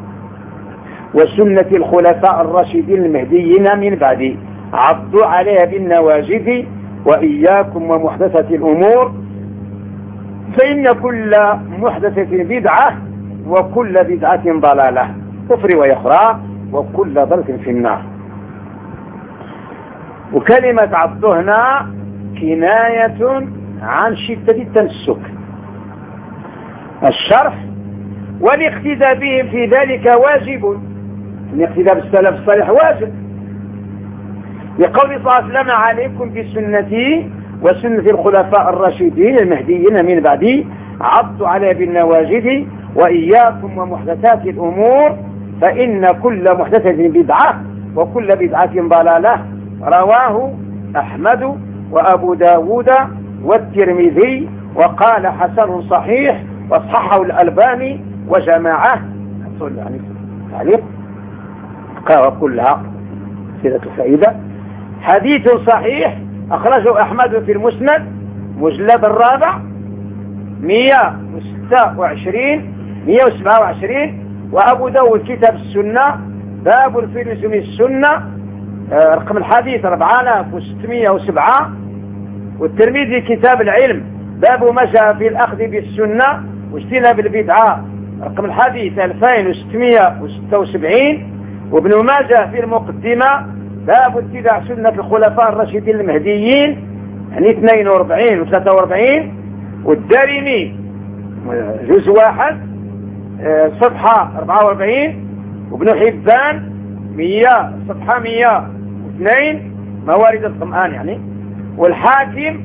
وسنة الخلفاء الراشدين المهديين من بعدي عضوا عليها بالنواجذ وإياكم ومحدثة الأمور فإن كل محدثة بدعة وكل بدعة ضلالة كفر ويخرى وكل ضلال في النار. وكلمة عضوا هنا كناية عن شدة التمسك الشرح، والاقتداء بهم في ذلك واجب، الاقتداء بالسلف الصالح واجب، لقول صلى الله عليه وسلم عليكم بسنتي وسنة الخلفاء الراشدين المهديين من بعدي عضوا عليها بالنواجذ وإياكم ومحدثات الأمور فإن كل محدثة بدعة وكل بدعة ضلالة. رواه أحمد وأبو داود والترمذي وقال حسن صحيح وصححه الألباني وجماعة. يعني تعليق قرأ كلها سيرة الفائدة. حديث صحيح أخرجه أحمد في المسند مجلد الرابع مئة وستة وعشرين مئة وسبعة وعشرين، وأبو داود كتاب السنة باب الفلوس من السنة آه رقم الحديث أربعة آلاف وستمئة وسبعة، والترمذي كتاب العلم باب ما جاء في الأخذ بالسنة واجتناب البدعة رقم الحديث ألفين وستمئة وستة وسبعين، وابن ماجه في المقدمة باب اتباع سنة الخلفاء الراشدين المهديين يعني اثنين وأربعين وثلاثة وأربعين، والدارمي جزء واحد صفحة أربعة وأربعين، وابن حبان مية صفحة مية واثنين موارد الظمآن يعني، والحاكم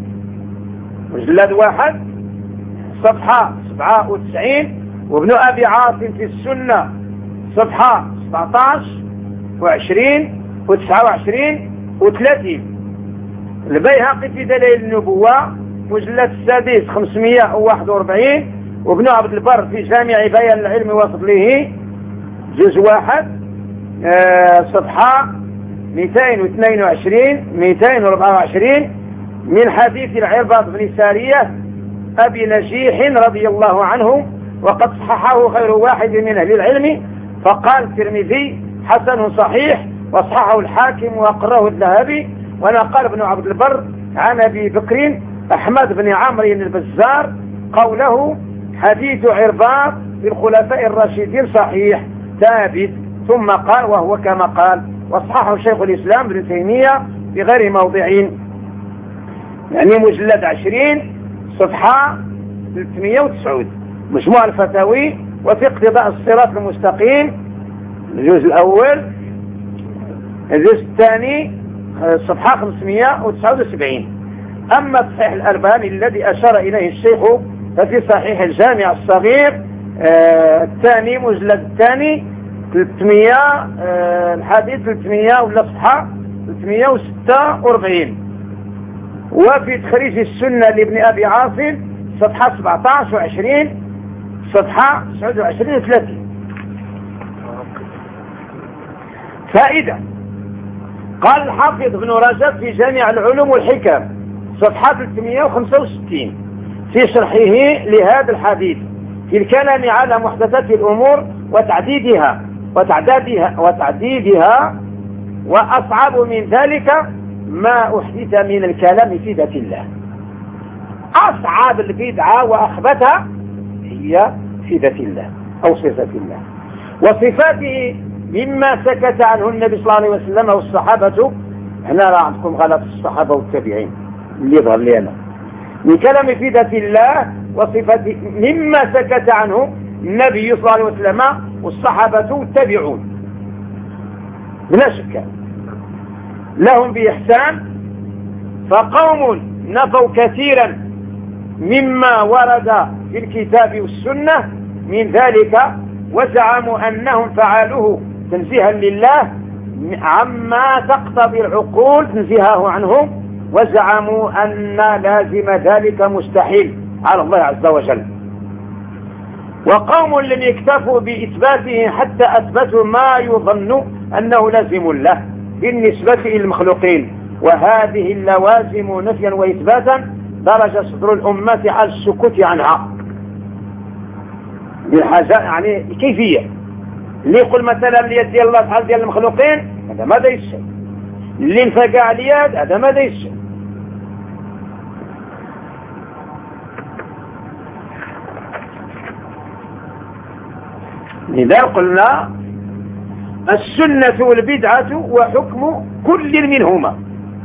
مجلد واحد صفحة سبعة وتسعين، وابن أبي عاصم في السنة صفحة سبعة عشر وعشرين وتسعة وعشرين وثلاثين، البيهقي في دلائل النبوة مجلد السادس خمسمئة وواحد وأربعين، وابن عبد البر في جامع بيان العلم وفضله جزء واحد آه صفحة مئتين واثنين وعشرين مئتين وأربعة وعشرين، من حديث العرباض بن سارية أبي نجيح رضي الله عنه وقد صححه غير واحد من أهل العلم، فقال الترمذي حسن صحيح وصححه الحاكم وأقره الذهبي، ونقل ابن عبد البر عن أبي بكر أحمد بن عمرو البزار قوله حديث عرباض بالخلفاء الراشدين صحيح ثابت، ثم قال وهو كما قال، وصححه شيخ الإسلام ابن تيمية في غير موضعين يعني مجلد عشرين صفحة ثلاثمئة وتسعين مجموع الفتاوي وفي اقتضاء الصراط المستقيم الجزء الأول، الجزء الثاني صفحة خمسمئة وتسعة وسبعين. أما صحيح الألباني الذي أشار إليه الشيخ ففي صحيح الجامع الصغير آه الثاني مجلد الثاني ثلاثمئة آه الحديث ثلاثمئة ولا صفحة ثلاثمئة وستة وأربعين، وفي تخريج السنة لابن أبي عاصم صفحة سبعة عشر وعشرين صفحة تسعة وعشرين وثلاثين. فائدة. قال الحافظ ابن رجب في جامع العلوم والحكم صفحة ثلاثمائة وخمسة وستين في شرحه لهذا الحديث في الكلام على محدثات الأمور وتعديدها وتعدادها وتعديدها وأصعب من ذلك ما أحدث من الكلام في ذات الله. أصعب البدعة وأخبثها هي في ذات الله أو صفات الله وصفاته مما سكت عنه النبي صلى الله عليه وسلم والصحابة. هنا راه عندكم غلط الصحابة والتابعين اللي يظهر لي أنا من كلام في ذات الله وصفاته مما سكت عنه النبي صلى الله عليه وسلم والصحابة والتابعون بلا شك لهم بإحسان. فقوم نفوا كثيرا مما ورد في الكتاب والسنة من ذلك وزعموا أنهم فعلوه تنزيها لله عما تقتضي العقول تنزيهه عنه وزعموا أن لازم ذلك مستحيل على الله عز وجل. وقوم لم يكتفوا بإثباته حتى أثبتوا ما يظن أنه لازم له بالنسبة إلى المخلوقين وهذه اللوازم نفيا وإثباتا درج صدر الأمة على السكوت عنها بالحاجة يعني كيفية. اللي يقول مثلا اليد ديال الله تعالى ديال المخلوقين هذا ماذا يشاء، اللي انفقع اليد هذا ماذا يشاء. لذا قلنا السنة والبدعة وحكم كل منهما.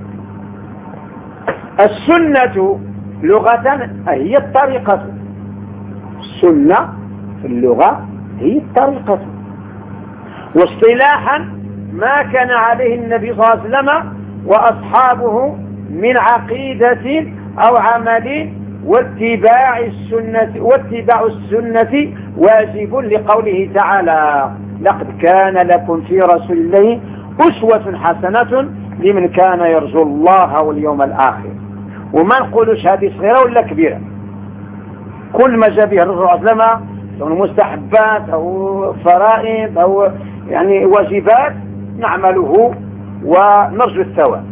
السنة لغة هي الطريقة، السنة في اللغة هي الطريقة، واصطلاحا ما كان عليه النبي صلى الله عليه وسلم وأصحابه من عقيدة أو عمل واتباع السنة واتباع السنة واجب لقوله تعالى لقد كان لكم في رسول الله أسوة حسنة لمن كان يرجو الله واليوم الآخر. وما نقولوش هذه صغيرة ولا كبيرة، كل ما جاء به الرسول صلى الله عليه وسلم سواء مستحبات أو فرائض أو يعني واجبات نعمله ونرجو الثواب.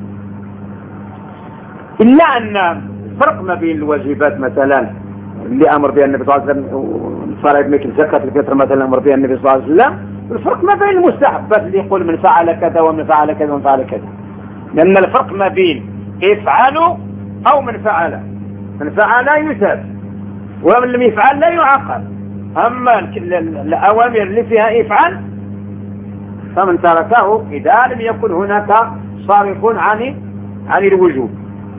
إلا أن الفرق ما بين الواجبات مثلا اللي أمر بها النبي صلى الله عليه وسلم الفرائض مثل زكاة الفطر مثلا أمر بها النبي صلى الله عليه وسلم، الفرق ما بين المستحبات اللي يقول من فعل كذا ومن فعل كذا ومن فعل كذا، لأن الفرق ما بين افعلوا أو من فعل، من فعل يثاب ومن لم يفعل لا يعاقب. أما الأوامر اللي فيها افعل فمن تركه إذا لم يكن هناك صارف عن عن الوجوب.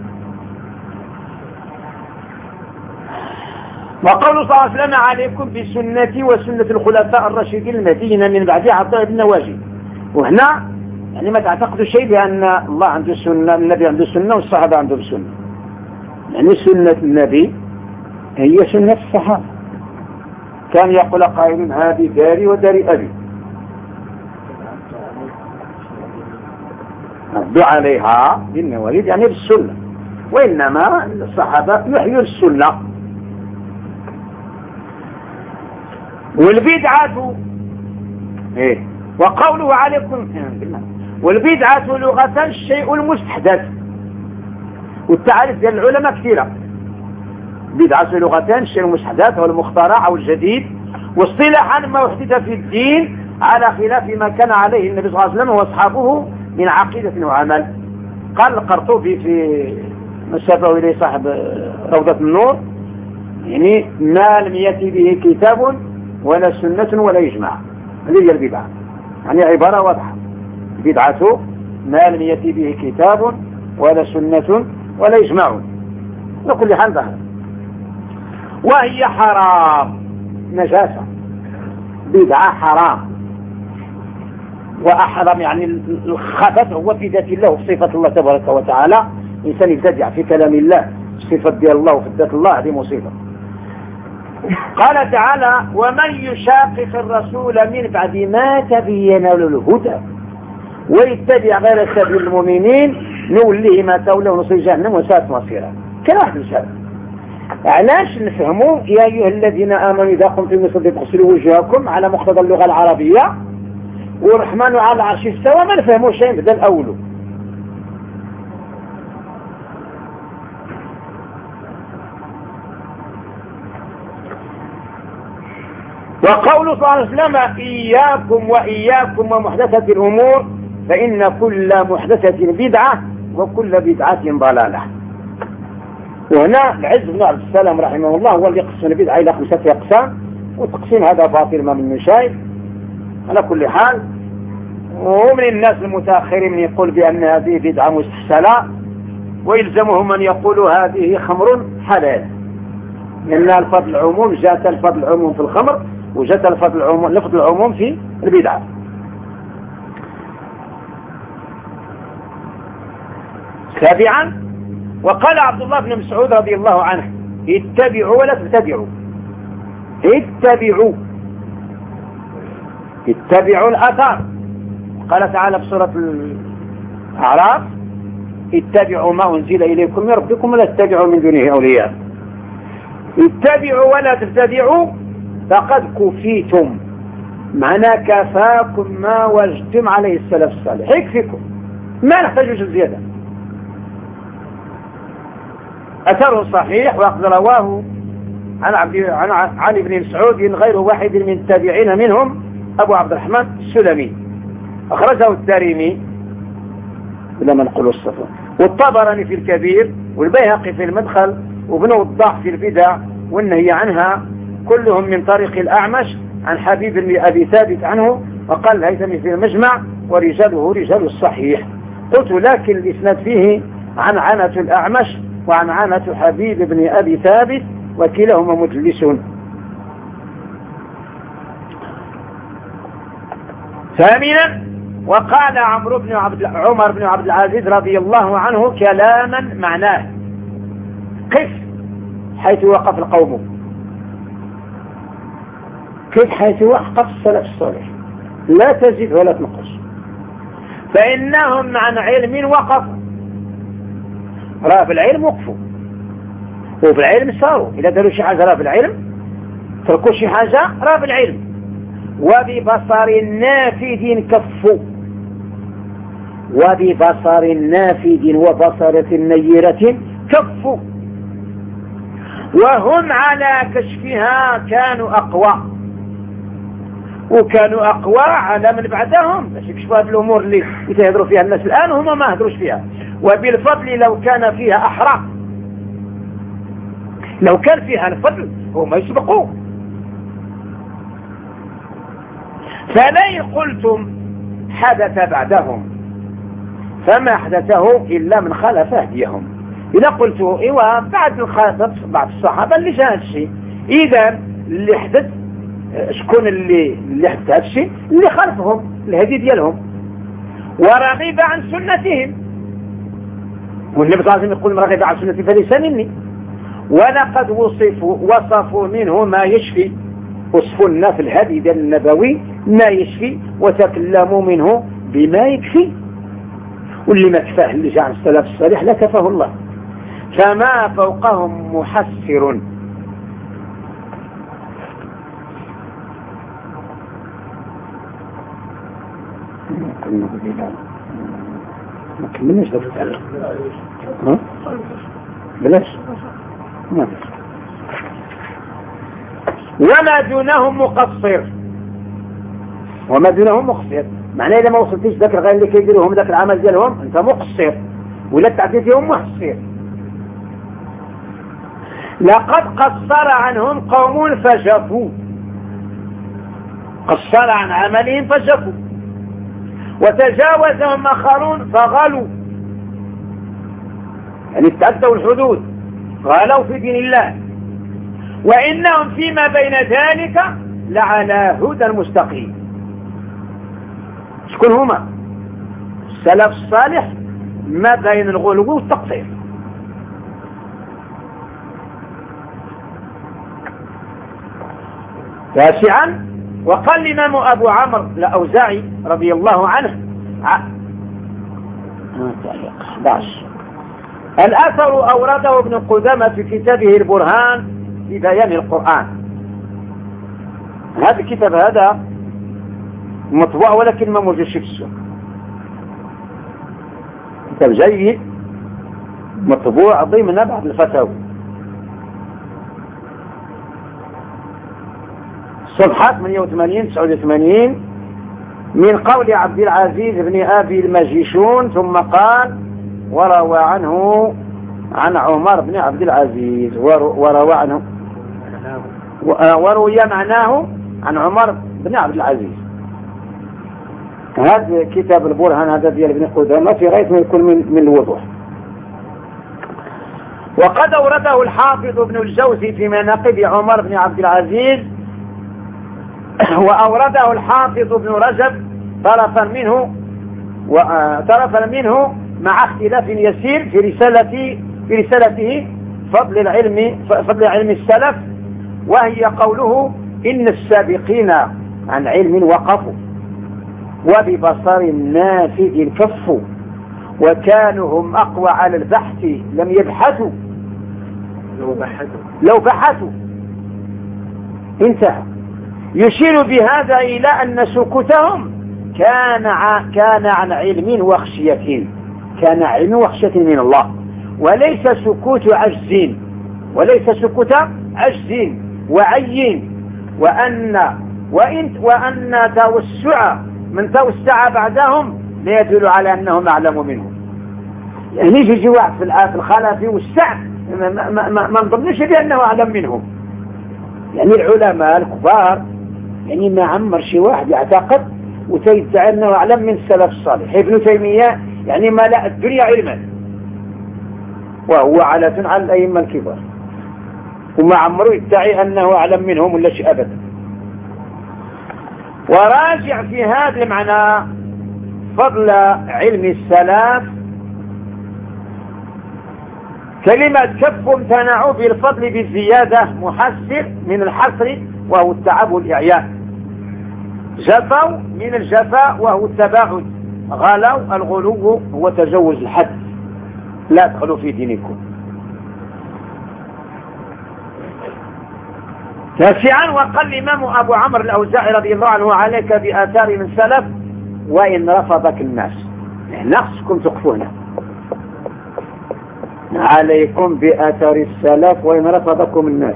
وقول صلى الله عليه وسلم عليكم بسنتي وسنة الخلفاء الراشدين المهديين من بعد عطاء النواجذ. وهنا يعني ما تعتقدوا شيء بأن الله عنده السنة، النبي عنده السنة والصحابة عنده السنة، يعني سنة النبي هي سنة الصحابة. كان يقول قائل هذه داري وداري أبي ردوا عليها بالنواليد يعني بالسنة، وإنما الصحابة يحيوا السنة. والبدعة إيه وقوله عليكم والبدعة لغة الشيء المستحدث، والتعريف ديال العلماء كثيرة. بدعة لغة الشيء المستحدث والمخترع أو الجديد، واصطلاحا ما أحدث في الدين على خلاف ما كان عليه النبي صلى الله عليه وسلم وأصحابه من عقيدة وعمل. قال القرطبي في مشابه إليه صاحب روضة النور يعني ما لم يأتي به كتاب ولا سنة ولا إجماع، هذه هي البدعة، يعني عبارة واضحة. بدعته ما لم يأتي به كتاب ولا سنة ولا إجماع لكل حال ظهر، وهي حرام نجاسة، بدعة حرام. وأحرم يعني الخبث هو في ذات الله وفي صفة الله تبارك وتعالى. إنسان يبتدع في كلام الله صفة ديال الله وفي ذات الله هذه مصيبة. قال تعالى ومن يشاقق الرسول من بعد ما تبين له الهدى ويتبع غير سبيل المؤمنين نوليه ما تولى ونصير جهنم وساءت مصيرا. كان واحد الشاب علاش نفهموا يا أيها الذين آمنوا إذا قمتم من الصلاة فاغسلوا وجوهكم على مقتضى اللغة العربية، والرحمن على العرش استوى ما نفهموا شيء بدا الأول. وقوله صلى الله عليه وسلم إياكم وإياكم ومحدثة الأمور فإن كل محدثة بدعة وكل بدعة ضلالة. وهنا العز بن عبد السلام رحمه الله هو اللي يقسم البدعة إلى خمسة أقسام، وتقسيم هذا باطل ما منه شيء على كل حال. ومن الناس المتأخرين من يقول بأن هذه بدعة مستحسنة، ويلزمهم من يقول هذه خمر حلال، لأن الفضل العموم جاءت الفضل العموم في الخمر وجاءت الفضل العموم لفظ العموم في البدعة. سابعا وقال عبد الله بن مسعود رضي الله عنه اتبعوا ولا تبتدعوا، اتبعوا اتبعوا الأثار. قال تعالى في سورة الأعراف اتبعوا ما أنزل إليكم من ربكم ولا تتبعوا من دونه أولياء. اتبعوا ولا تبتدعوا فقد كفيتم، معنى كفاكم ما وجدتم عليه السلف الصالح، يكفيكم ما نحتاجوش زيادة. أثره صحيح وقد رواه عن عن علي بن مسعود غير واحد من التابعين منهم أبو عبد الرحمن السلمي، أخرجه الدارمي لما نقول الصفر، والطبراني في الكبير، والبيهقي في المدخل، وابن وضاح في البدع والنهي عنها، كلهم من طريق الأعمش عن حبيب بن أبي ثابت عنه. وقال الهيثمي في المجمع ورجاله رجال الصحيح. قلت لكن الإسناد فيه عن عنة الأعمش وعن عنة حبيب بن أبي ثابت وكلاهما مدلسون. ثامنا وقال عمرو بن عبد عمر بن عبد العزيز رضي الله عنه كلاما معناه قف حيث وقف القوم، كيف حيث وقف السلف الصالح، لا تزيد ولا تنقص، فإنهم عن علم وقفوا، راه في العلم وقفوا وفي العلم صاروا، إذا داروا شي حاجة راه في العلم، تركوا شي حاجة راه في العلم. وببصر نافذ كفوا، وببصر نافذ وبصرة نيرة كفوا، وهم على كشفها كانوا أقوى، وكانوا أقوى على من بعدهم باش يكشفوا هذه الأمور اللي يتهدروا فيها الناس الآن وهم ما هدروش فيها. وبالفضل لو كان فيها أحرى، لو كان فيها الفضل هم يسبقوا. فلئن قلتم حدث بعدهم فما حدثه إلا من خالف هديهم. إذا قلتوا إيوه بعد الخالف بعض الصحابة اللي جاء الشيء، إذا اللي حدث شكون اللي اللي حدث هذا الشيء؟ اللي خالفهم الهدي ديالهم ورغب عن سنتهم. والنبي صلى الله عليه وسلم يقول من رغب عن سنتي فليس مني. ولقد وصفوا وصفوا منه ما يشفي، وصفوا لنا في الهدي ديال النبوي ما يشفي، وتكلموا منه بما يكفي. واللي ما كفاه اللي جاء عن السلف الصالح لا كفاه الله، فما فوقهم محسر. ما كملناش داك التعليق، ها بلاش ما وما دونهم مقصر، وما دونهم مقصر معناه إذا ما وصلتيش ذاك الغير اللي كيديروهم ذاك العمل ديالهم أنت مقصر ولا تعطي فيهم محصر. لقد قصر عنهم قوم فجفوا، قصر عن عملهم فجفوا، وتجاوزهم آخرون فغلوا، يعني تعدوا الحدود، غلوا في دين الله. وإنهم فيما بين ذلك لعلى هدى مستقيم. شكون هما؟ السلف الصالح ما بين الغلو والتقصير. تاسعا وقال الإمام أبو عمرو الأوزاعي رضي الله عنه ع... الأثر أورده ابن قدامة في كتابه البرهان في بيان القرآن. هذا الكتاب هذا مطبوع ولكن ما موجودش في السوق. كتاب جيد مطبوع ضمن بعض الفتاوى. صفحة ثمانية وثمانين تسعة وثمانين من قول عبد العزيز بن أبي المجيشون ثم قال وروى عنه عن عمر بن عبد العزيز وروى عنه وروي معناه عن عمر بن عبد العزيز. هذا كتاب البرهان هذا ديال ابن قدامة في غاية ما يكون من, من الوضوح. وقد أورده الحافظ ابن الجوزي في مناقب عمر بن عبد العزيز، وأورده الحافظ ابن رجب طرفا منه وطرفا منه مع اختلاف يسير في رسالة في رسالته فضل العلم فضل علم السلف، وهي قوله إن السابقين عن علم وقفوا وببصر النافذ كفوا وكانوا هم أقوى على البحث لم يبحثوا لو بحثوا لو بحثوا انتهى. يشير بهذا إلى أن سكوتهم كان كان عن علم وخشية كان علم وخشية من الله، وليس سكوت عجز وليس سكوت عجز وعي، وأن وإن وأن توسع من توسع بعدهم لا يدل على أنهم أعلم منهم. يعني يجي واحد في الآية الخلفي والسع ما, ما, ما, ما نظنش بأنه أعلم منهم. يعني العلماء الكبار يعني ما عمر شي واحد يعتقد وتيدعي أنه أعلم من السلف الصالح. ابن تيمية يعني ملأ الدنيا علما وهو علة على الأئمة الكبار، وما عمره يدعي أنه أعلم منهم ولا شيء أبدا. وراجع في هذا المعنى فضل علم السلف كلمة كف امتنعوا بالفضل بالزيادة محسر من الحصر وهو التعب والإعياء، جفوا من الجفاء وهو التباعد، غلوا الغلو هو تجاوز الحد، لا تدخلوا في دينكم. تاسعا وقال الإمام أبو عمرو الأوزاعي رضي الله عنه عليك بآثار من سلف وإن رفضك الناس. نقصكم تقفوا هنا عليكم بآثار السلف وإن رفضكم الناس،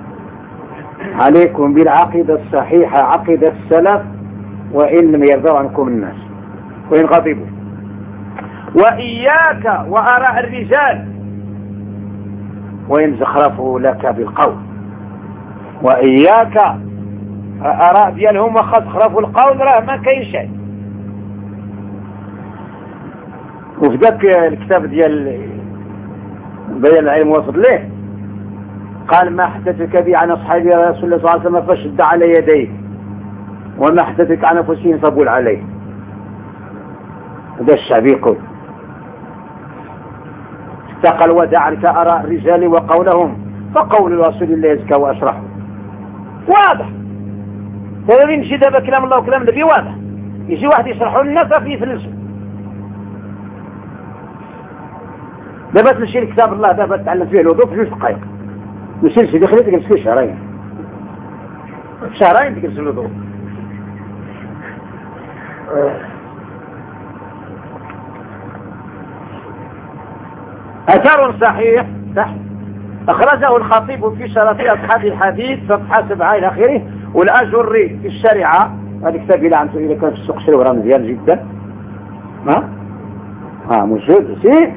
عليكم بالعقيدة الصحيحة عقيدة السلف وإن لم يرضوا عنكم الناس وإن غضبوا. وإياك وآراء الرجال وإن زخرفوا لك بالقول، وإياك آراء ديالهم وخا زخرفوا القول راه ما كاين شيء. وفي ذاك الكتاب ديال بيان العلم وفضله قال ما حدثك به عن أصحاب رسول الله صلى الله عليه وسلم فشد على يديه وما حدثك عن أنفسهم فبول عليه. هذا الشعب يقول استقل ودعك أراء الرجال وقولهم فقول رسول الله يزكى وأشرح. واضح هذا يمشي دابا كلام الله وكلام النبي واضح، يجي واحد يشرحوا للناس في يفلسوا. دابا تمشي لكتاب الله دابا تتعلم فيه الوضوء في جوج دقائق، ماشي لشي دخلت تجلس فيه شهرين شهرين تجلس الوضوء. أثر صحيح صح أخرجه الخطيب في شرف أصحاب الحديث صفحة سبعة إلى آخره، والأجري في الشريعة هذا كتاب إلى عنده إذا كان في السوق شري وراه مزيان جدا. ها ها موجود سي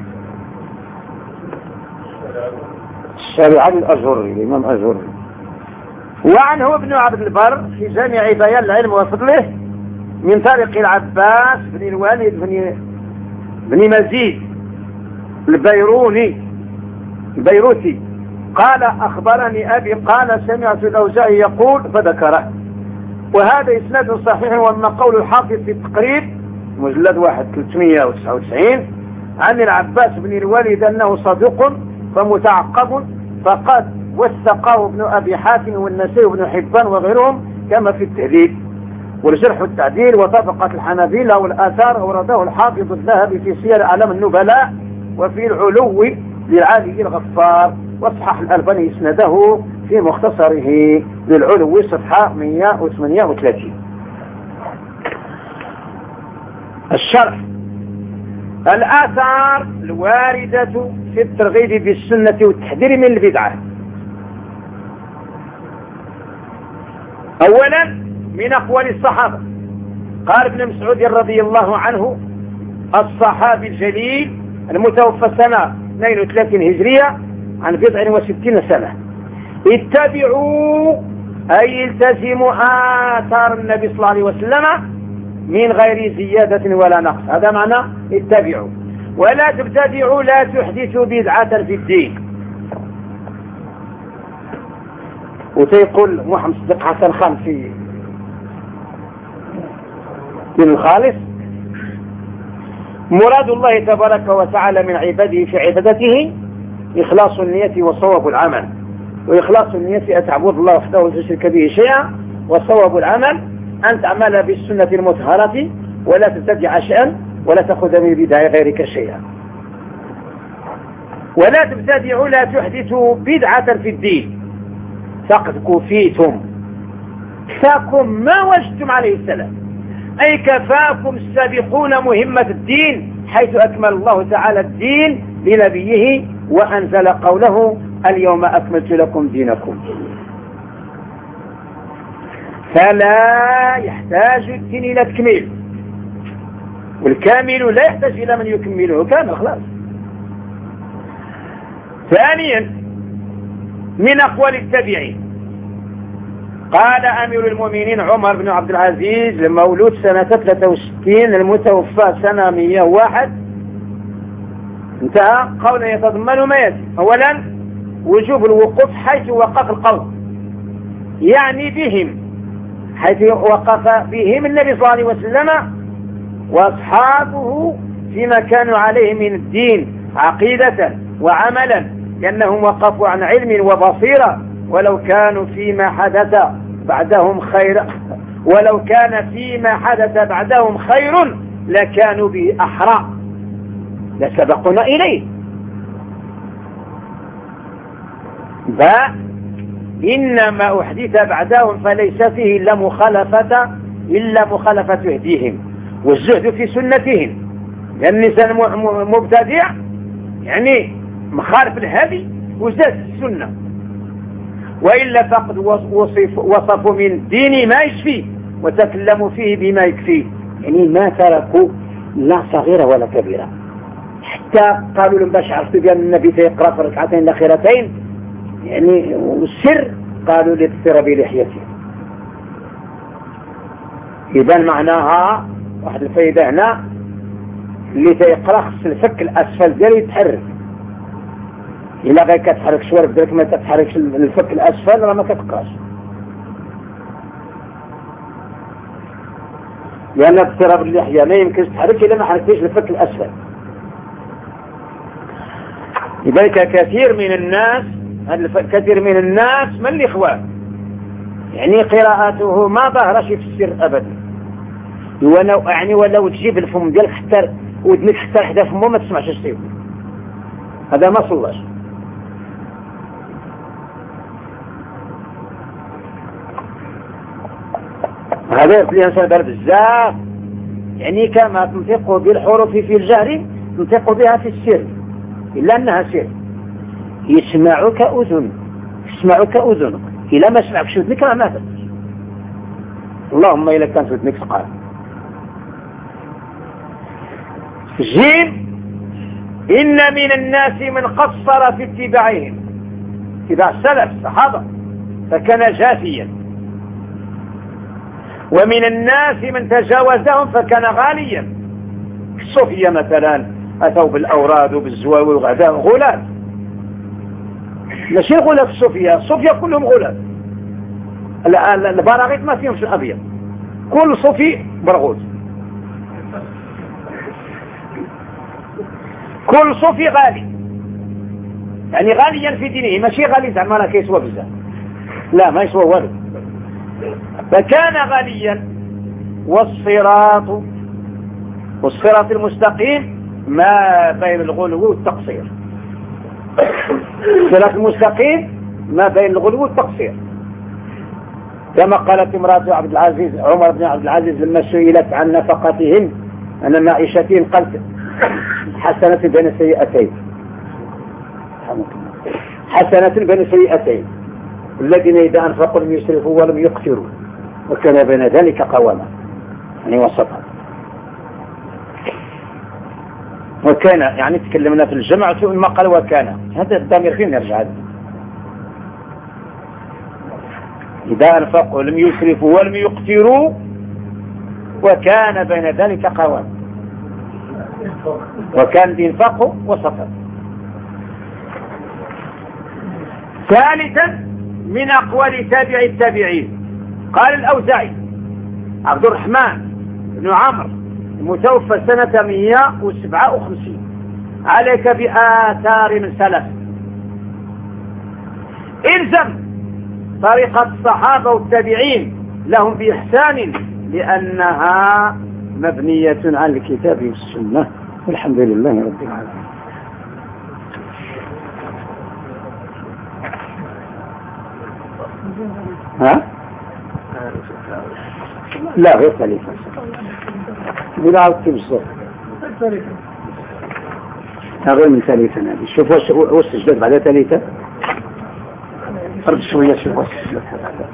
الشريعة للأجري الإمام أجري. وعنه ابن عبد البر في جامع بيان العلم وفضله من طريق العباس بن الوالد بن بن مزيد البيروني البيروتي قال أخبرني أبي قال سمعت الأوزاعي يقول فذكره. وهذا إسناد صحيح، وأما قول الحافظ في التقريب مجلد واحد ثلاثمائة وتسعة وتسعين عن العباس بن الوالد أنه صدوق فمتعقب فقد وثقه ابن أبي حاتم والنسائي وابن حبان وغيرهم كما في التهذيب والجرح والتعديل. وطبقة الحنابلة والآثار أورده الحافظ الذهبي في سير أعلام النبلاء وفي العلو للعالي الغفار، وصحح الألباني إسناده في مختصره للعلو صفحة مئة وثمانية وثلاثين. الشرح. الآثار الواردة في الترغيب بالسنة والتحذير من البدعة. أولا من أقوال الصحابة، قال ابن مسعود رضي الله عنه الصحابي الجليل المتوفى سنة اثنين وثلاثين هجرية عن بضع وستين سنة: اتبعوا أي التزموا آثار النبي صلى الله عليه وسلم من غير زيادة ولا نقص. هذا معنى اتبعوا. ولا تبتدعوا، لا تحدثوا بدعة في الدين. وتيقول محمد صديق حسن خان في دين الخالص: مراد الله تبارك وتعالى من عباده في عبادته إخلاص النية وصواب العمل. وإخلاص النية أن تعبد الله وحده ولا تشرك به شيئا، وصواب العمل أن تعمل بالسنة المطهرة ولا تبتدع شيئا ولا تأخذ من بدع غيرك شيئا. ولا تبتدعوا، لا تحدثوا بدعة في الدين فقد كفيتم، كفاكم ما وجدتم عليه السلام، أي كفاكم السابقون مهمة الدين، حيث أكمل الله تعالى الدين لنبيه وأنزل قوله: اليوم أكملت لكم دينكم. فلا يحتاج الدين إلى تكميل، والكامل لا يحتاج إلى من يكمله، كامل خلاص. ثانيا من أقوال التابعين، قال أمير المؤمنين عمر بن عبد العزيز المولود سنة ثلاثة وستين المتوفى سنة مئة وواحد، انتهى قولا يتضمن ما يأتي: أولا وجوب الوقوف حيث وقف القوم، يعني بهم، حيث وقف بهم النبي صلى الله عليه وسلم وأصحابه فيما كانوا عليه من الدين عقيدة وعملا، لأنهم وقفوا عن علم وبصيرة. ولو كانوا فيما حدث بعدهم خير ولو كان فيما حدث بعدهم خير لكانوا به أحرى، لسبقنا إليه. إنما أحدث بعدهم فليس فيه إلا مخالفة إلا مخالفة هديهم والزهد في سنتهم، لأن الإنسان مبتدع يعني مخالف الهدي وزاد السنة، وإلا فقد وصف وصفوا من الدين ما يشفيه وتكلموا فيه بما يكفيه، يعني ما تركوا لا صغيرة ولا كبيرة. حتى قالوا لهم باش عرفتوا بأن النبي سيقرأ في الركعتين الأخيرتين يعني والسر، قالوا لاضطراب لحيته. إذا معناها واحد الفايدة هنا، اللي سيقرأ خص الفك الأسفل ديالو يتحرك. إلا غير كتحرك شوية بدلك ما تتحركش الفك الأسفل راه ما كتقراش، لأن اضطراب اللحية ما يمكنش تحرك إلا ما حركتيش الفك الأسفل. لذلك كثير من الناس كثير من الناس من الإخوان يعني قراءاته ما ظهرش في السر أبدا، ولو يعني ولو تجيب الفم ديالك حتى ودنك حتى حدا فمه ما تسمعش اش تيقول، هذا ما صلاش. هذا الإنسان بار بزاف، يعني كما تنطق بالحروف في الجهر تنطق بها في السر، إلا أنها سر. يسمعك أذن يسمعك أذنك، إلا ما سمعكش أذنك ما ماتت، اللهم إلا كانت أذنك سقال. جيم إن من الناس من قصر في اتباعهم، اتباع السلف الصحابة فكان جافيا، ومن الناس من تجاوزهم فكان غاليا. الصوفية مثلا أتوا بالأوراد وبالزواوي وغدا غلات، ماشي غلات الصوفية، الصوفية كلهم غلات. البراغيث ما فيهمش الأبيض، كل صوفي برغوث، كل صوفي غالي، يعني غاليا في دينه، ماشي غالي زعما راه كيسوى بزاف، لا ما يسوى والو، فكان غاليا. والصراط والصراط المستقيم ما بين الغلو والتقصير، الصراط المستقيم ما بين الغلو والتقصير، كما قالت امرأة عبد العزيز عمر بن عبد العزيز لما سئلت عن نفقتهم أن معيشتهم قلت حسنة بين سيئتين، حسنة بين سيئتين، الذين إذا أنفقوا لم يسرفوا ولم يقتروا وكان بين ذلك قواما، يعني وسطا. وكان يعني تكلمنا في الجمع ثم قال وكان، هذا الضمير فين يرجع؟ هذا إذا أنفقوا لم يسرفوا ولم يقتروا وكان بين ذلك قواما، وكان بينفقوا وسطا. ثالثا من أقوال تابع التابعين قال الأوزاعي عبد الرحمن بن عمرو المتوفى سنة مئة وسبعة وخمسين: عليك بآثار من سلف، الزم طريقة الصحابة والتابعين لهم بإحسان لأنها مبنية على الكتاب والسنة، والحمد لله رب العالمين. ها؟ لا غير ثالثة بلا عودتي بالصوت غير من ثالثة هذه. شوف وش السجدات بعد ثالثة، أرد شوية شوف وش السجدات.